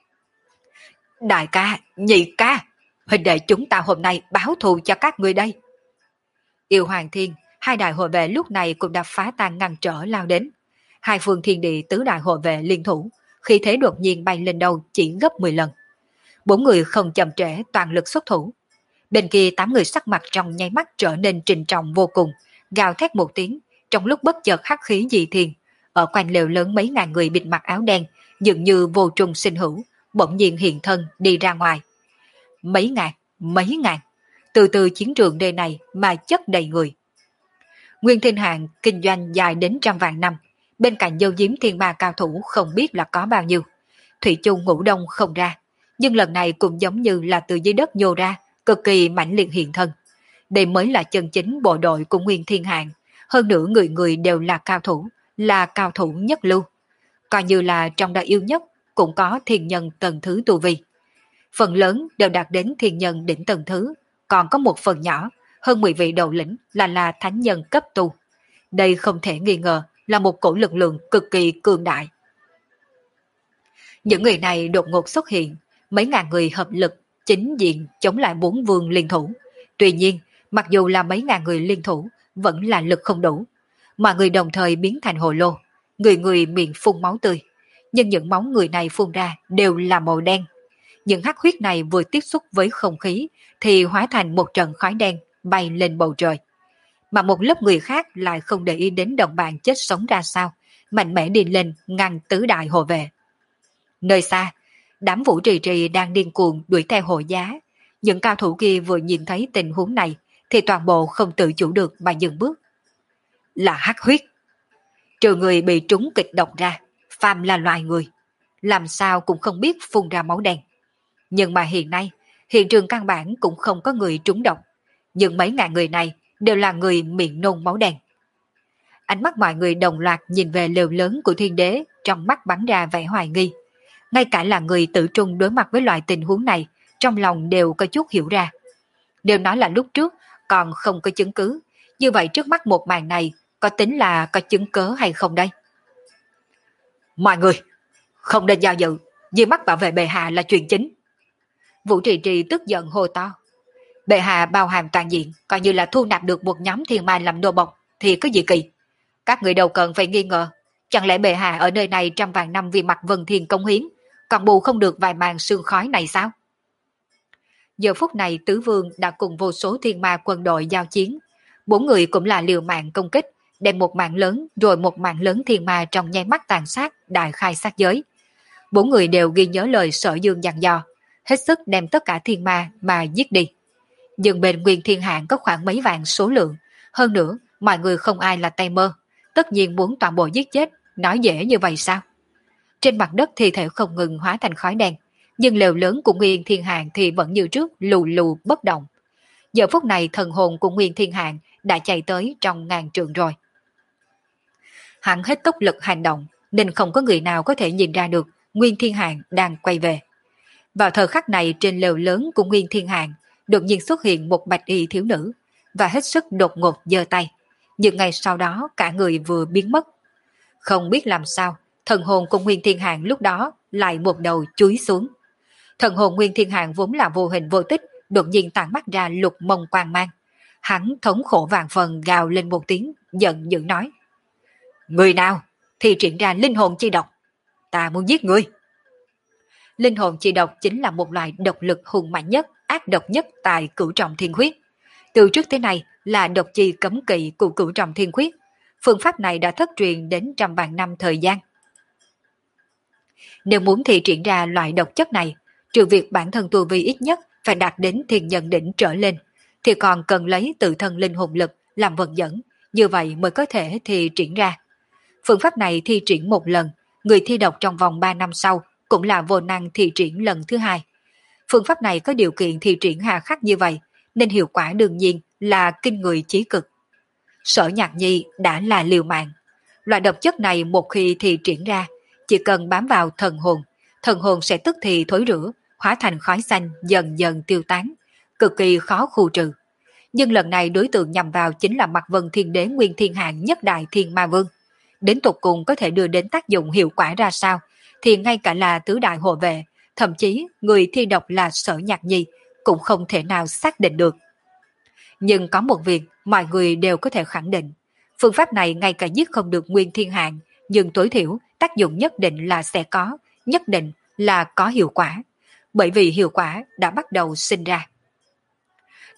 đại ca, nhị ca, huynh đệ chúng ta hôm nay báo thù cho các ngươi đây. Yêu Hoàng Thiên, hai đại hộ vệ lúc này cũng đã phá tan ngăn trở lao đến. Hai phương thiên địa tứ đại hộ vệ liên thủ, khi thế đột nhiên bay lên đầu chỉ gấp mười lần. Bốn người không chậm trễ toàn lực xuất thủ. Bên kia tám người sắc mặt trong nháy mắt trở nên trịnh trọng vô cùng, gào thét một tiếng, trong lúc bất chợt hắc khí dị thiên, ở quanh lều lớn mấy ngàn người bịt mặt áo đen, dường như vô trùng sinh hữu, bỗng nhiên hiện thân đi ra ngoài. Mấy ngàn, mấy ngàn, từ từ chiến trường nơi này mà chất đầy người. Nguyên Thiên Hạng kinh doanh dài đến trăm vạn năm, bên cạnh dâu diếm thiên ma cao thủ không biết là có bao nhiêu. Thủy chung ngủ đông không ra, nhưng lần này cũng giống như là từ dưới đất nhô ra, cực kỳ mãnh liệt hiện thân. Đây mới là chân chính bộ đội của Nguyên Thiên Hạng, hơn nữa người người đều là cao thủ, là cao thủ nhất lưu. Coi như là trong đại yêu nhất cũng có thiên nhân tầng thứ tu vi. Phần lớn đều đạt đến thiên nhân đỉnh tầng thứ, còn có một phần nhỏ, hơn mười vị đầu lĩnh là là thánh nhân cấp tu. Đây không thể nghi ngờ là một cổ lực lượng cực kỳ cường đại. Những người này đột ngột xuất hiện, mấy ngàn người hợp lực, chính diện chống lại bốn vương liên thủ. Tuy nhiên, mặc dù là mấy ngàn người liên thủ, vẫn là lực không đủ. Mà người đồng thời biến thành hồ lô, người người miệng phun máu tươi. Nhưng những máu người này phun ra đều là màu đen. Những hắc huyết này vừa tiếp xúc với không khí thì hóa thành một trận khói đen bay lên bầu trời. Mà một lớp người khác lại không để ý đến đồng bạn chết sống ra sao, mạnh mẽ đi lên ngăn tứ đại hộ vệ. Nơi xa, đám Vũ Trì Trì đang điên cuồng đuổi theo hộ giá. Những cao thủ kia vừa nhìn thấy tình huống này thì toàn bộ không tự chủ được mà dừng bước. Là hắc huyết. Trừ người bị trúng kịch độc ra, phàm là loài người, làm sao cũng không biết phun ra máu đen. Nhưng mà hiện nay, hiện trường căn bản cũng không có người trúng độc. Nhưng mấy ngàn người này đều là người miệng nôn máu đen. Ánh mắt mọi người đồng loạt nhìn về lều lớn của thiên đế, trong mắt bắn ra vẻ hoài nghi. Ngay cả là người tự trung đối mặt với loại tình huống này, trong lòng đều có chút hiểu ra. Nếu nói là lúc trước còn không có chứng cứ, như vậy trước mắt một màn này có tính là có chứng cớ hay không đây? Mọi người, không nên do dự, dưới mắt bảo vệ bệ hạ là chuyện chính. Vũ Trì Trì tức giận hô to. Bệ hạ bao hàm toàn diện, coi như là thu nạp được một nhóm thiên ma làm nô bộc thì có gì kỳ. Các người đâu cần phải nghi ngờ, chẳng lẽ bệ hạ ở nơi này trăm vạn năm vì mặt Vân Thiên công hiến, còn bù không được vài màn sương khói này sao? Giờ phút này Tứ Vương đã cùng vô số thiên ma quân đội giao chiến, bốn người cũng là liều mạng công kích, đem một mạng lớn rồi một mạng lớn thiên ma trong nháy mắt tàn sát đại khai sát giới. Bốn người đều ghi nhớ lời Sở Dương dặn dò, hết sức đem tất cả thiên ma mà giết đi. Nhưng bên Nguyên Thiên Hạng có khoảng mấy vạn số lượng, hơn nữa mọi người không ai là tay mơ, tất nhiên muốn toàn bộ giết chết, nói dễ như vậy sao? Trên mặt đất thi thể không ngừng hóa thành khói đen, nhưng lều lớn của Nguyên Thiên Hạng thì vẫn như trước lù lù bất động. Giờ phút này thần hồn của Nguyên Thiên Hạng đã chạy tới trong ngàn trượng rồi. Hắn hết tốc lực hành động, nên không có người nào có thể nhìn ra được Nguyên Thiên Hạng đang quay về. Vào thời khắc này trên lều lớn của Nguyên Thiên Hạng đột nhiên xuất hiện một bạch y thiếu nữ và hết sức đột ngột giơ tay, nhưng ngay sau đó cả người vừa biến mất. Không biết làm sao, thần hồn của Nguyên Thiên Hạng lúc đó lại một đầu chúi xuống. Thần hồn Nguyên Thiên Hạng vốn là vô hình vô tích, đột nhiên tản mắt ra lục mông quang mang. Hắn thống khổ vàng phần gào lên một tiếng, giận dữ nói. Người nào thì triển ra linh hồn chi độc, ta muốn giết ngươi. Linh hồn chi độc chính là một loại độc lực hùng mạnh nhất, ác độc nhất tại Cửu Trọng Thiên Khuyết. Từ trước tới nay là độc chi cấm kỵ của Cửu Trọng Thiên Khuyết. Phương pháp này đã thất truyền đến trăm vạn năm thời gian. Nếu muốn thi triển ra loại độc chất này, trừ việc bản thân tu vi ít nhất phải đạt đến thiên nhân đỉnh trở lên, thì còn cần lấy tự thân linh hồn lực làm vận dẫn, như vậy mới có thể thi triển ra. Phương pháp này thi triển một lần, người thi độc trong vòng ba năm sau cũng là vô năng thi triển lần thứ hai. Phương pháp này có điều kiện thi triển hà khắc như vậy, nên hiệu quả đương nhiên là kinh người chí cực. Sở Nhạc Nhi đã là liều mạng. Loại độc chất này một khi thi triển ra, chỉ cần bám vào thần hồn, thần hồn sẽ tức thì thối rữa, hóa thành khói xanh dần dần tiêu tán, cực kỳ khó khu trừ. Nhưng lần này đối tượng nhằm vào chính là Mạc Vân Thiên Đế Nguyên Thiên Hạng nhất đại Thiên Ma Vương. Đến tục cùng có thể đưa đến tác dụng hiệu quả ra sao, thì ngay cả là tứ đại hộ vệ, thậm chí người thi độc là Sở Nhạc Nhi cũng không thể nào xác định được. Nhưng có một việc mọi người đều có thể khẳng định, phương pháp này ngay cả giết không được Nguyên Thiên Hạng, nhưng tối thiểu tác dụng nhất định là sẽ có, nhất định là có hiệu quả, bởi vì hiệu quả đã bắt đầu sinh ra.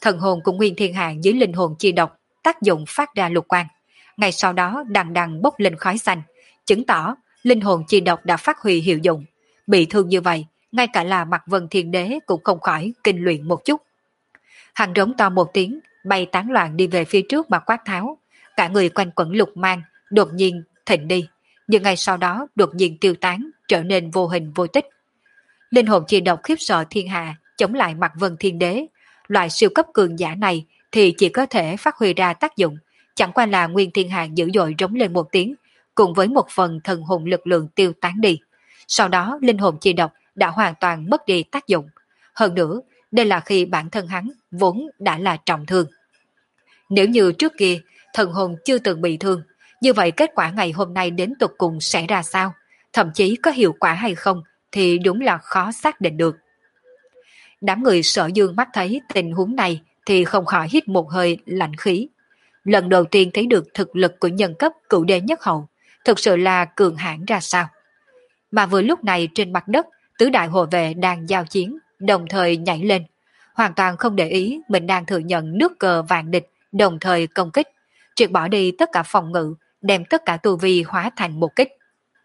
Thần hồn của Nguyên Thiên Hạng dưới linh hồn chi độc tác dụng phát ra lục quang. Ngay sau đó đằng đằng bốc lên khói xanh, chứng tỏ linh hồn chi độc đã phát huy hiệu dụng. Bị thương như vậy, ngay cả là Mạc Vân Thiên Đế cũng không khỏi kinh luyện một chút. Hắn rống to một tiếng, bay tán loạn đi về phía trước mà quát tháo. Cả người quanh quẩn lục mang, đột nhiên thịnh đi, nhưng ngay sau đó đột nhiên tiêu tán, trở nên vô hình vô tích. Linh hồn chi độc khiếp sợ thiên hạ, chống lại Mạc Vân Thiên Đế. Loại siêu cấp cường giả này thì chỉ có thể phát huy ra tác dụng, chẳng qua là Nguyên Thiên Hạng dữ dội rống lên một tiếng, cùng với một phần thần hồn lực lượng tiêu tán đi. Sau đó linh hồn chi độc đã hoàn toàn mất đi tác dụng. Hơn nữa, đây là khi bản thân hắn vốn đã là trọng thương. Nếu như trước kia thần hồn chưa từng bị thương, như vậy kết quả ngày hôm nay đến tột cùng sẽ ra sao? Thậm chí có hiệu quả hay không thì đúng là khó xác định được. Đám người Sở Dương mắt thấy tình huống này thì không khỏi hít một hơi lạnh khí. Lần đầu tiên thấy được thực lực của nhân cấp cửu đế nhất hậu, thực sự là cường hãn ra sao. Mà vừa lúc này trên mặt đất, tứ đại hộ vệ đang giao chiến, đồng thời nhảy lên, hoàn toàn không để ý mình đang thừa nhận nước cờ vạn địch, đồng thời công kích, triệt bỏ đi tất cả phòng ngự, đem tất cả tu vi hóa thành một kích.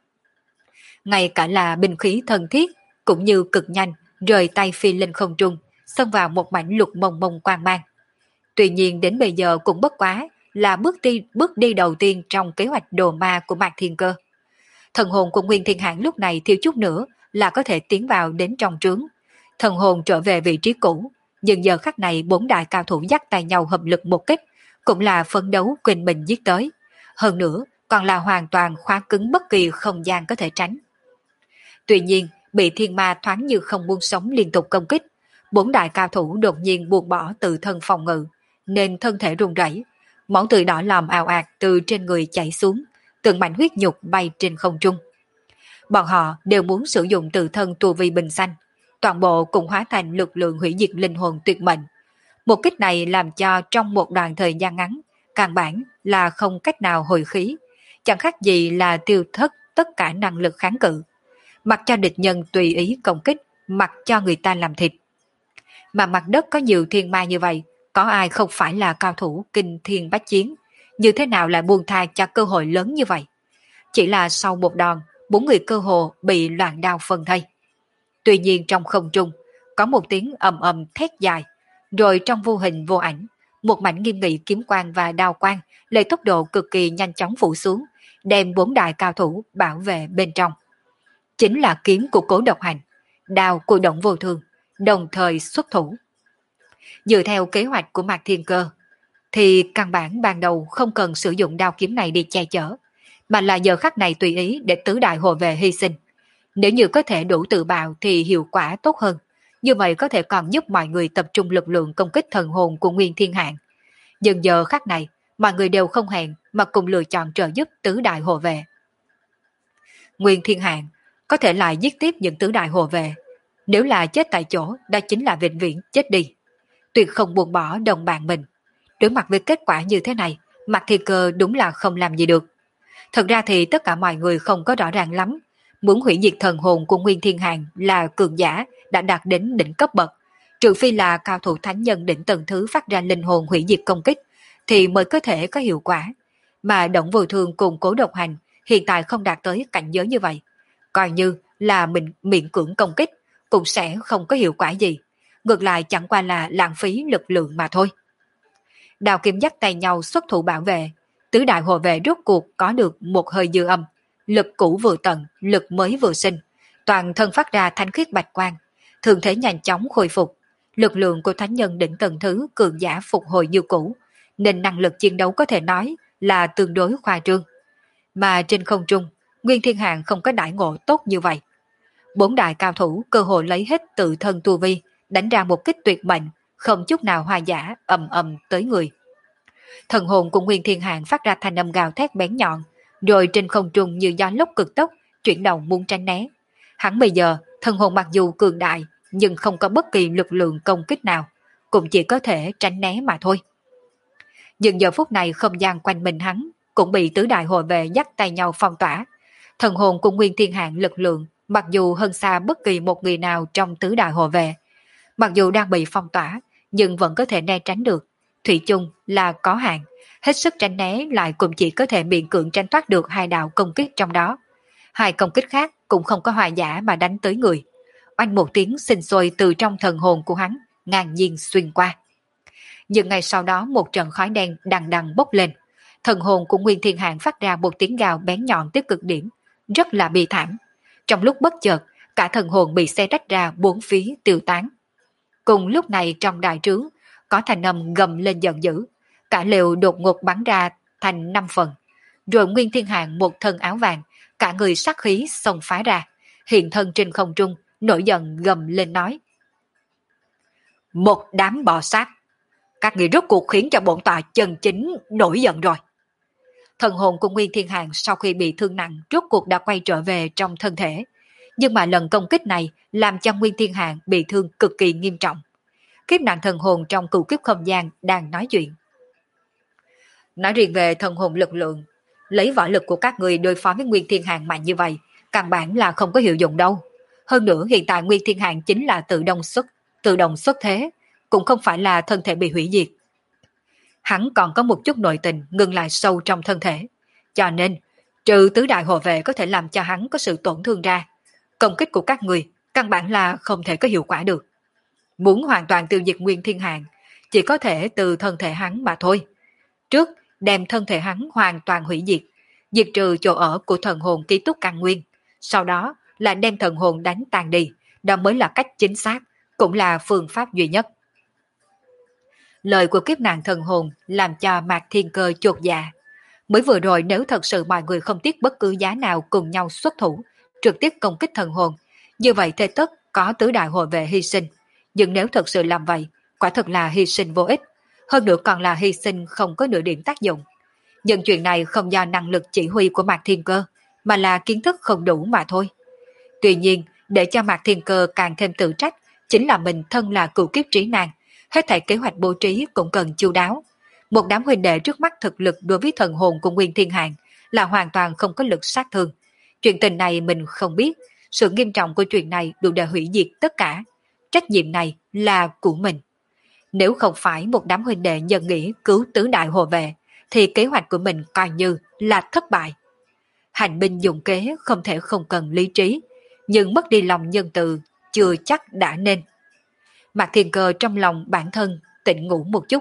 Ngay cả là binh khí thân thiết, cũng như cực nhanh, rời tay phi lên không trung, xông vào một mảnh lục mông mông quang mang. Tuy nhiên đến bây giờ cũng bất quá là bước đi, bước đi đầu tiên trong kế hoạch đồ ma của Mạc Thiên Cơ. Thần hồn của Nguyên Thiên Hạng lúc này thiếu chút nữa là có thể tiến vào đến trong trướng. Thần hồn trở về vị trí cũ, nhưng giờ khắc này bốn đại cao thủ dắt tay nhau hợp lực một kích, cũng là phấn đấu quên mình giết tới. Hơn nữa, còn là hoàn toàn khóa cứng bất kỳ không gian có thể tránh. Tuy nhiên, bị thiên ma thoáng như không muốn sống liên tục công kích, bốn đại cao thủ đột nhiên buông bỏ tự thân phòng ngự, nên thân thể run rẩy, máu tươi đỏ lòm ào ạt từ trên người chảy xuống, từng mảnh huyết nhục bay trên không trung. Bọn họ đều muốn sử dụng tự thân tu vi bình xanh, toàn bộ cũng hóa thành lực lượng hủy diệt linh hồn tuyệt mệnh. Một kích này làm cho trong một đoạn thời gian ngắn, căn bản là không cách nào hồi khí, chẳng khác gì là tiêu thất tất cả năng lực kháng cự. Mặc cho địch nhân tùy ý công kích, mặc cho người ta làm thịt. Mà mặt đất có nhiều thiên ma như vậy, có ai không phải là cao thủ kinh thiên bách chiến, như thế nào lại buông tha cho cơ hội lớn như vậy? Chỉ là sau một đòn, bốn người cơ hồ bị loạn đao phân thây. Tuy nhiên trong không trung, có một tiếng ầm ầm thét dài, rồi trong vô hình vô ảnh, một mảnh nghiêm nghị kiếm quang và đao quang lấy tốc độ cực kỳ nhanh chóng phủ xuống, đem bốn đại cao thủ bảo vệ bên trong. Chính là kiếm của Cố Độc Hành, đao của Động Vô Thương, đồng thời xuất thủ. Dựa theo kế hoạch của Mạc Thiên Cơ, thì căn bản ban đầu không cần sử dụng đao kiếm này đi che chở, mà là giờ khắc này tùy ý để tứ đại hộ vệ hy sinh. Nếu như có thể đủ tự bạo thì hiệu quả tốt hơn, như vậy có thể còn giúp mọi người tập trung lực lượng công kích thần hồn của Nguyên Thiên Hạng. Nhưng giờ khắc này, mọi người đều không hẹn mà cùng lựa chọn trợ giúp tứ đại hộ vệ. Nguyên Thiên Hạng có thể lại giết tiếp những tứ đại hộ vệ, nếu là chết tại chỗ, đó chính là vĩnh viễn chết đi. Tuyệt không buông bỏ đồng bạn mình. Đối mặt với kết quả như thế này, Mạc Thiên Cơ đúng là không làm gì được. Thật ra thì tất cả mọi người không có rõ ràng lắm. Muốn hủy diệt thần hồn của Nguyên Thiên Hạng là cường giả đã đạt đến đỉnh cấp bậc. Trừ phi là cao thủ thánh nhân đỉnh tầng thứ phát ra linh hồn hủy diệt công kích, thì mới có thể có hiệu quả. Mà Động Vô Thương cùng Cố Độc Hành hiện tại không đạt tới cảnh giới như vậy. Coi như là mình miễn cưỡng công kích, cũng sẽ không có hiệu quả gì. Ngược lại chẳng qua là lãng phí lực lượng mà thôi. Đào kiếm dắt tay nhau xuất thủ bảo vệ, tứ đại hộ vệ rốt cuộc có được một hơi dư âm, lực cũ vừa tận, lực mới vừa sinh, toàn thân phát ra thanh khiết bạch quang, thường thể nhanh chóng khôi phục. Lực lượng của thánh nhân đỉnh tầng thứ cường giả phục hồi như cũ, nên năng lực chiến đấu có thể nói là tương đối khoa trương. Mà trên không trung, Nguyên Thiên Hạng không có đãi ngộ tốt như vậy. Bốn đại cao thủ cơ hội lấy hết tự thân tu vi, đánh ra một kích tuyệt mệnh, không chút nào hòa giả, ầm ầm tới người. Thần hồn của Nguyên Thiên Hạng phát ra thanh âm gào thét bén nhọn, rồi trên không trung như gió lốc cực tốc, chuyển động muốn tránh né. Hắn bây giờ, thần hồn mặc dù cường đại, nhưng không có bất kỳ lực lượng công kích nào, cũng chỉ có thể tránh né mà thôi. Nhưng giờ phút này không gian quanh mình hắn cũng bị tứ đại hộ vệ dắt tay nhau phong tỏa. Thần hồn của Nguyên Thiên Hạng lực lượng mặc dù hơn xa bất kỳ một người nào trong tứ đại hộ vệ, mặc dù đang bị phong tỏa, nhưng vẫn có thể né tránh được. Thủy chung là có hạn, hết sức tránh né lại cũng chỉ có thể miễn cưỡng tránh thoát được hai đạo công kích trong đó. Hai công kích khác cũng không có hòa giả mà đánh tới người. Oanh một tiếng sinh sôi từ trong thần hồn của hắn, ngang nhiên xuyên qua. Nhưng ngay sau đó một trận khói đen đằng đằng bốc lên. Thần hồn của Nguyên Thiên Hạng phát ra một tiếng gào bén nhọn tới cực điểm, rất là bi thảm. Trong lúc bất chợt, cả thần hồn bị xé rách ra bốn phía tiêu tán. Cùng lúc này trong đại trướng, có thanh âm gầm lên giận dữ. Cả lều đột ngột bắn ra thành năm phần. Rồi Nguyên Thiên Hạng một thân áo vàng, cả người sát khí xông phá ra, hiện thân trên không trung, nổi giận gầm lên nói. Một đám bò sát, các người rốt cuộc khiến cho bổn tọa chân chính nổi giận rồi. Thần hồn của Nguyên Thiên Hạng sau khi bị thương nặng rốt cuộc đã quay trở về trong thân thể. Nhưng mà lần công kích này làm cho Nguyên Thiên Hạng bị thương cực kỳ nghiêm trọng. Kiếp nạn thần hồn trong cửu kiếp không gian đang nói chuyện. Nói riêng về thần hồn lực lượng, lấy võ lực của các người đối phó với Nguyên Thiên Hạng mạnh như vậy, căn bản là không có hiệu dụng đâu. Hơn nữa hiện tại Nguyên Thiên Hạng chính là tự động xuất, tự động xuất thế, cũng không phải là thân thể bị hủy diệt. Hắn còn có một chút nội tình ngừng lại sâu trong thân thể, cho nên trừ tứ đại hộ vệ có thể làm cho hắn có sự tổn thương ra, công kích của các người căn bản là không thể có hiệu quả được. Muốn hoàn toàn tiêu diệt Nguyên Thiên Hạng, chỉ có thể từ thân thể hắn mà thôi. Trước đem thân thể hắn hoàn toàn hủy diệt, diệt trừ chỗ ở của thần hồn ký túc căn nguyên, sau đó là đem thần hồn đánh tan đi, đó mới là cách chính xác, cũng là phương pháp duy nhất. Lời của kiếp nạn thần hồn làm cho Mạc Thiên Cơ chột dạ. Mới vừa rồi nếu thật sự mọi người không tiếc bất cứ giá nào cùng nhau xuất thủ, trực tiếp công kích thần hồn, như vậy thế tất có tứ đại hộ vệ hy sinh. Nhưng nếu thật sự làm vậy, quả thật là hy sinh vô ích, hơn nữa còn là hy sinh không có nửa điểm tác dụng. Nhưng chuyện này không do năng lực chỉ huy của Mạc Thiên Cơ, mà là kiến thức không đủ mà thôi. Tuy nhiên, để cho Mạc Thiên Cơ càng thêm tự trách, chính là mình thân là cửu kiếp trí năng, hết thảy kế hoạch bố trí cũng cần chu đáo. Một đám huynh đệ trước mắt thực lực đối với thần hồn của Nguyên Thiên Hạng là hoàn toàn không có lực sát thương. Chuyện tình này mình không biết, sự nghiêm trọng của chuyện này đủ để hủy diệt tất cả. Trách nhiệm này là của mình. Nếu không phải một đám huynh đệ nhân nghĩa cứu tứ đại hộ vệ, thì kế hoạch của mình coi như là thất bại. Hành binh dụng kế không thể không cần lý trí, nhưng mất đi lòng nhân từ chưa chắc đã nên. Mạc Thiên Cơ trong lòng bản thân tỉnh ngủ một chút.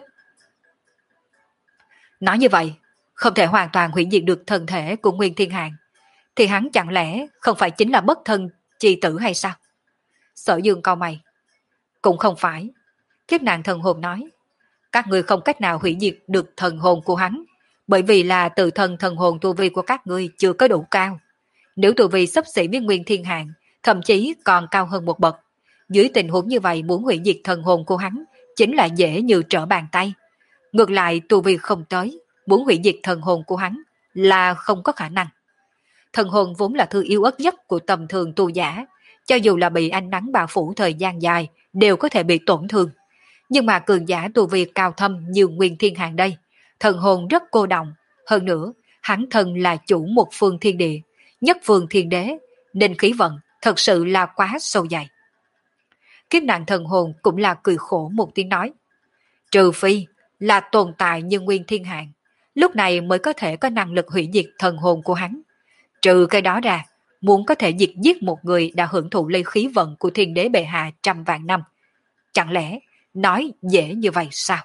Nói như vậy, không thể hoàn toàn hủy diệt được thân thể của Nguyên Thiên Hạng, thì hắn chẳng lẽ không phải chính là bất thân chi tử hay sao? Sở Dương cau mày. Cũng không phải. Kiếp nạn thần hồn nói, các người không cách nào hủy diệt được thần hồn của hắn, bởi vì là tự thân thần hồn tu vi của các ngươi chưa có đủ cao. Nếu tu vi xấp xỉ với Nguyên Thiên Hạng, thậm chí còn cao hơn một bậc, dưới tình huống như vậy muốn hủy diệt thần hồn của hắn chính là dễ như trở bàn tay. Ngược lại tu vi không tới, muốn hủy diệt thần hồn của hắn là không có khả năng. Thần hồn vốn là thứ yếu ớt nhất của tầm thường tu giả, cho dù là bị ánh nắng bao phủ thời gian dài đều có thể bị tổn thương. Nhưng mà cường giả tu vi cao thâm như Nguyên Thiên Hạng đây, thần hồn rất cô đọng, hơn nữa hắn thân là chủ một phương thiên địa, nhất phương thiên đế, nên khí vận thật sự là quá sâu dày. Kiếp nạn thần hồn cũng là cười khổ một tiếng nói, trừ phi là tồn tại như Nguyên Thiên Hạng, lúc này mới có thể có năng lực hủy diệt thần hồn của hắn. Trừ cái đó ra, muốn có thể diệt giết một người đã hưởng thụ lấy khí vận của thiên đế bệ hạ trăm vạn năm, chẳng lẽ nói dễ như vậy sao?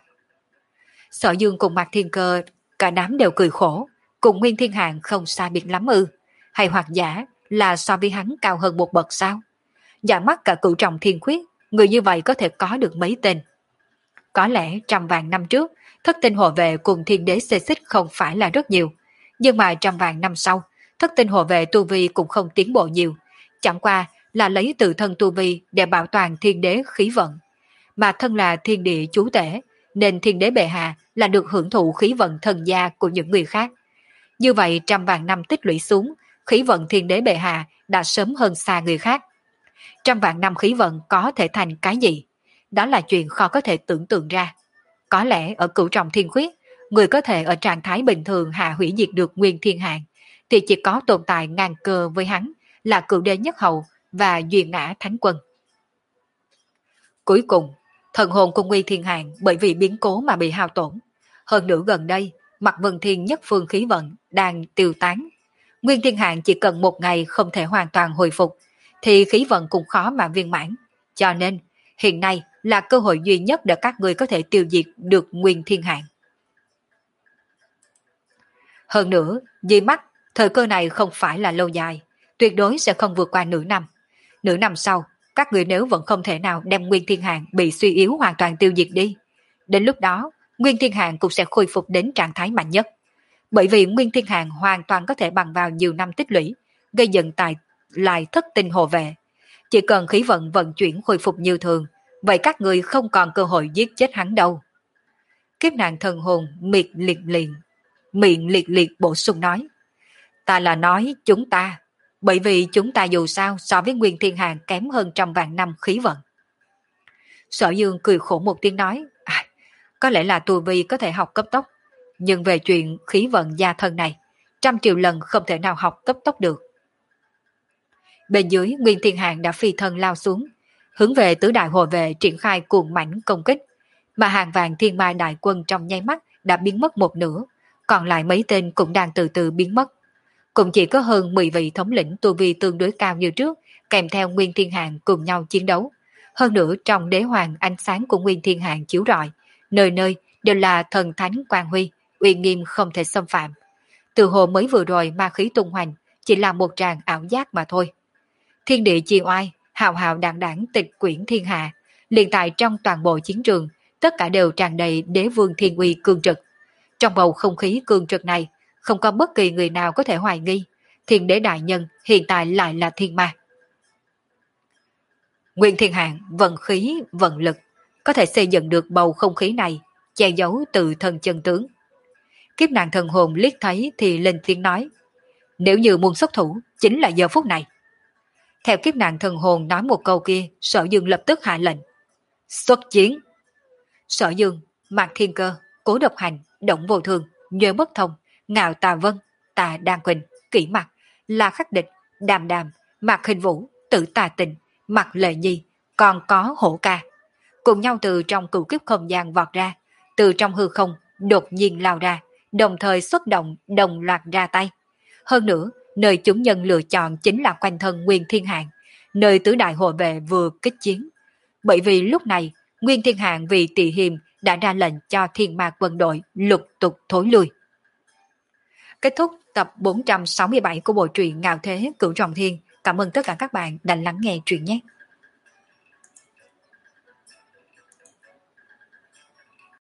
Sở Dương cùng Mạc Thiên Cơ cả đám đều cười khổ, cùng Nguyên Thiên Hạng không xa biệt lắm ư? Hay hoặc giả là so với hắn cao hơn một bậc sao? Giả mắt cả cửu trọng thiên khuyết, người như vậy có thể có được mấy tên? Có lẽ trăm vạn năm trước, thất tinh hộ vệ cùng thiên đế xê xích không phải là rất nhiều, nhưng mà trăm vạn năm sau, thất tinh hộ vệ tu vi cũng không tiến bộ nhiều, chẳng qua là lấy tự thân tu vi để bảo toàn thiên đế khí vận. Mà thân là thiên địa chú tể, nên thiên đế bệ hạ là được hưởng thụ khí vận thần gia của những người khác. Như vậy trăm vạn năm tích lũy xuống, khí vận thiên đế bệ hạ đã sớm hơn xa người khác. Trăm vạn năm khí vận có thể thành cái gì? Đó là chuyện khó có thể tưởng tượng ra. Có lẽ ở cửu trọng thiên khuyết, người có thể ở trạng thái bình thường hạ hủy diệt được Nguyên Thiên Hạng, thì chỉ có tồn tại ngang cơ với hắn là cửu đế nhất hậu và duyên ngã thánh quân. Cuối cùng, Thần hồn của Nguyên Thiên Hàng bởi vì biến cố mà bị hao tổn. Hơn nữa gần đây, mặt Vân Thiên nhất phương khí vận đang tiêu tán. Nguyên Thiên Hàng chỉ cần một ngày không thể hoàn toàn hồi phục, thì khí vận cũng khó mà viên mãn. Cho nên, hiện nay là cơ hội duy nhất để các người có thể tiêu diệt được Nguyên Thiên Hàng. Hơn nữa, dưới mắt, thời cơ này không phải là lâu dài, tuyệt đối sẽ không vượt qua nửa năm. Nửa năm sau, các người nếu vẫn không thể nào đem Nguyên Thiên Hàng bị suy yếu hoàn toàn tiêu diệt đi, đến lúc đó, Nguyên Thiên Hàng cũng sẽ khôi phục đến trạng thái mạnh nhất. Bởi vì Nguyên Thiên Hàng hoàn toàn có thể bằng vào nhiều năm tích lũy, gây dựng tài lại thất tinh hộ vệ. Chỉ cần khí vận vận chuyển khôi phục như thường, vậy các người không còn cơ hội giết chết hắn đâu. Kiếp nạn thần hồn miệt liệt liền, miệng liệt liệt bổ sung nói. Ta là nói chúng ta, bởi vì chúng ta dù sao so với Nguyên Thiên Hàng kém hơn trăm vạn năm khí vận. Sở Dương cười khổ một tiếng nói, à, có lẽ là tu vi có thể học cấp tốc, nhưng về chuyện khí vận gia thân này, trăm triệu lần không thể nào học cấp tốc được. Bên dưới, Nguyên Thiên Hàng đã phi thân lao xuống, hướng về tứ đại hộ vệ triển khai cuồng mãnh công kích, mà hàng vạn thiên mai đại quân trong nháy mắt đã biến mất một nửa, còn lại mấy tên cũng đang từ từ biến mất. Cũng chỉ có hơn mười vị thống lĩnh tu vi tương đối cao như trước, kèm theo Nguyên Thiên Hàng cùng nhau chiến đấu. Hơn nữa trong đế hoàng ánh sáng của Nguyên Thiên Hàng chiếu rọi, nơi nơi đều là thần thánh quang huy, uy nghiêm không thể xâm phạm. Từ hồ mới vừa rồi ma khí tung hoành, chỉ là một tràng ảo giác mà thôi. Thiên địa chi oai, hào hào đảng đảng tịch quyển thiên hạ, liền tại trong toàn bộ chiến trường, tất cả đều tràn đầy đế vương thiên uy cương trực. Trong bầu không khí cương trực này, không có bất kỳ người nào có thể hoài nghi, thiên đế đại nhân hiện tại lại là thiên ma. Nguyên Thiên Hàng vận khí, vận lực, có thể xây dựng được bầu không khí này, che giấu từ thân chân tướng. Kiếp nạn thần hồn liếc thấy thì lên tiếng nói, nếu như muốn xuất thủ, chính là giờ phút này. Theo kiếp nạn thần hồn nói một câu kia, Sở Dương lập tức hạ lệnh. Xuất chiến! Sở Dương, Mạc Thiên Cơ, Cố Độc Hành, Động Vô Thường, Nhớ Bất Thông, Ngạo Tà Vân, Tà Đan Quỳnh, Kỷ Mặc, La Khắc Địch, Đàm Đàm, Mạc Hình Vũ, Tử Tà Tình, Mạc Lệ Nhi, còn có Hổ Ca. Cùng nhau từ trong cửu kiếp không gian vọt ra, từ trong hư không đột nhiên lao ra, đồng thời xuất động đồng loạt ra tay. Hơn nữa, nơi chúng nhân lựa chọn chính là quanh thân Nguyên Thiên Hàng, nơi tứ đại hộ vệ vừa kích chiến. Bởi vì lúc này, Nguyên Thiên Hàng vì tỳ hiềm đã ra lệnh cho thiên mạc quân đội lục tục thối lui. Kết thúc tập bốn trăm sáu mươi bảy của bộ truyện Ngạo Thế Cửu Trọng Thiên. Cảm ơn tất cả các bạn đã lắng nghe truyện nhé.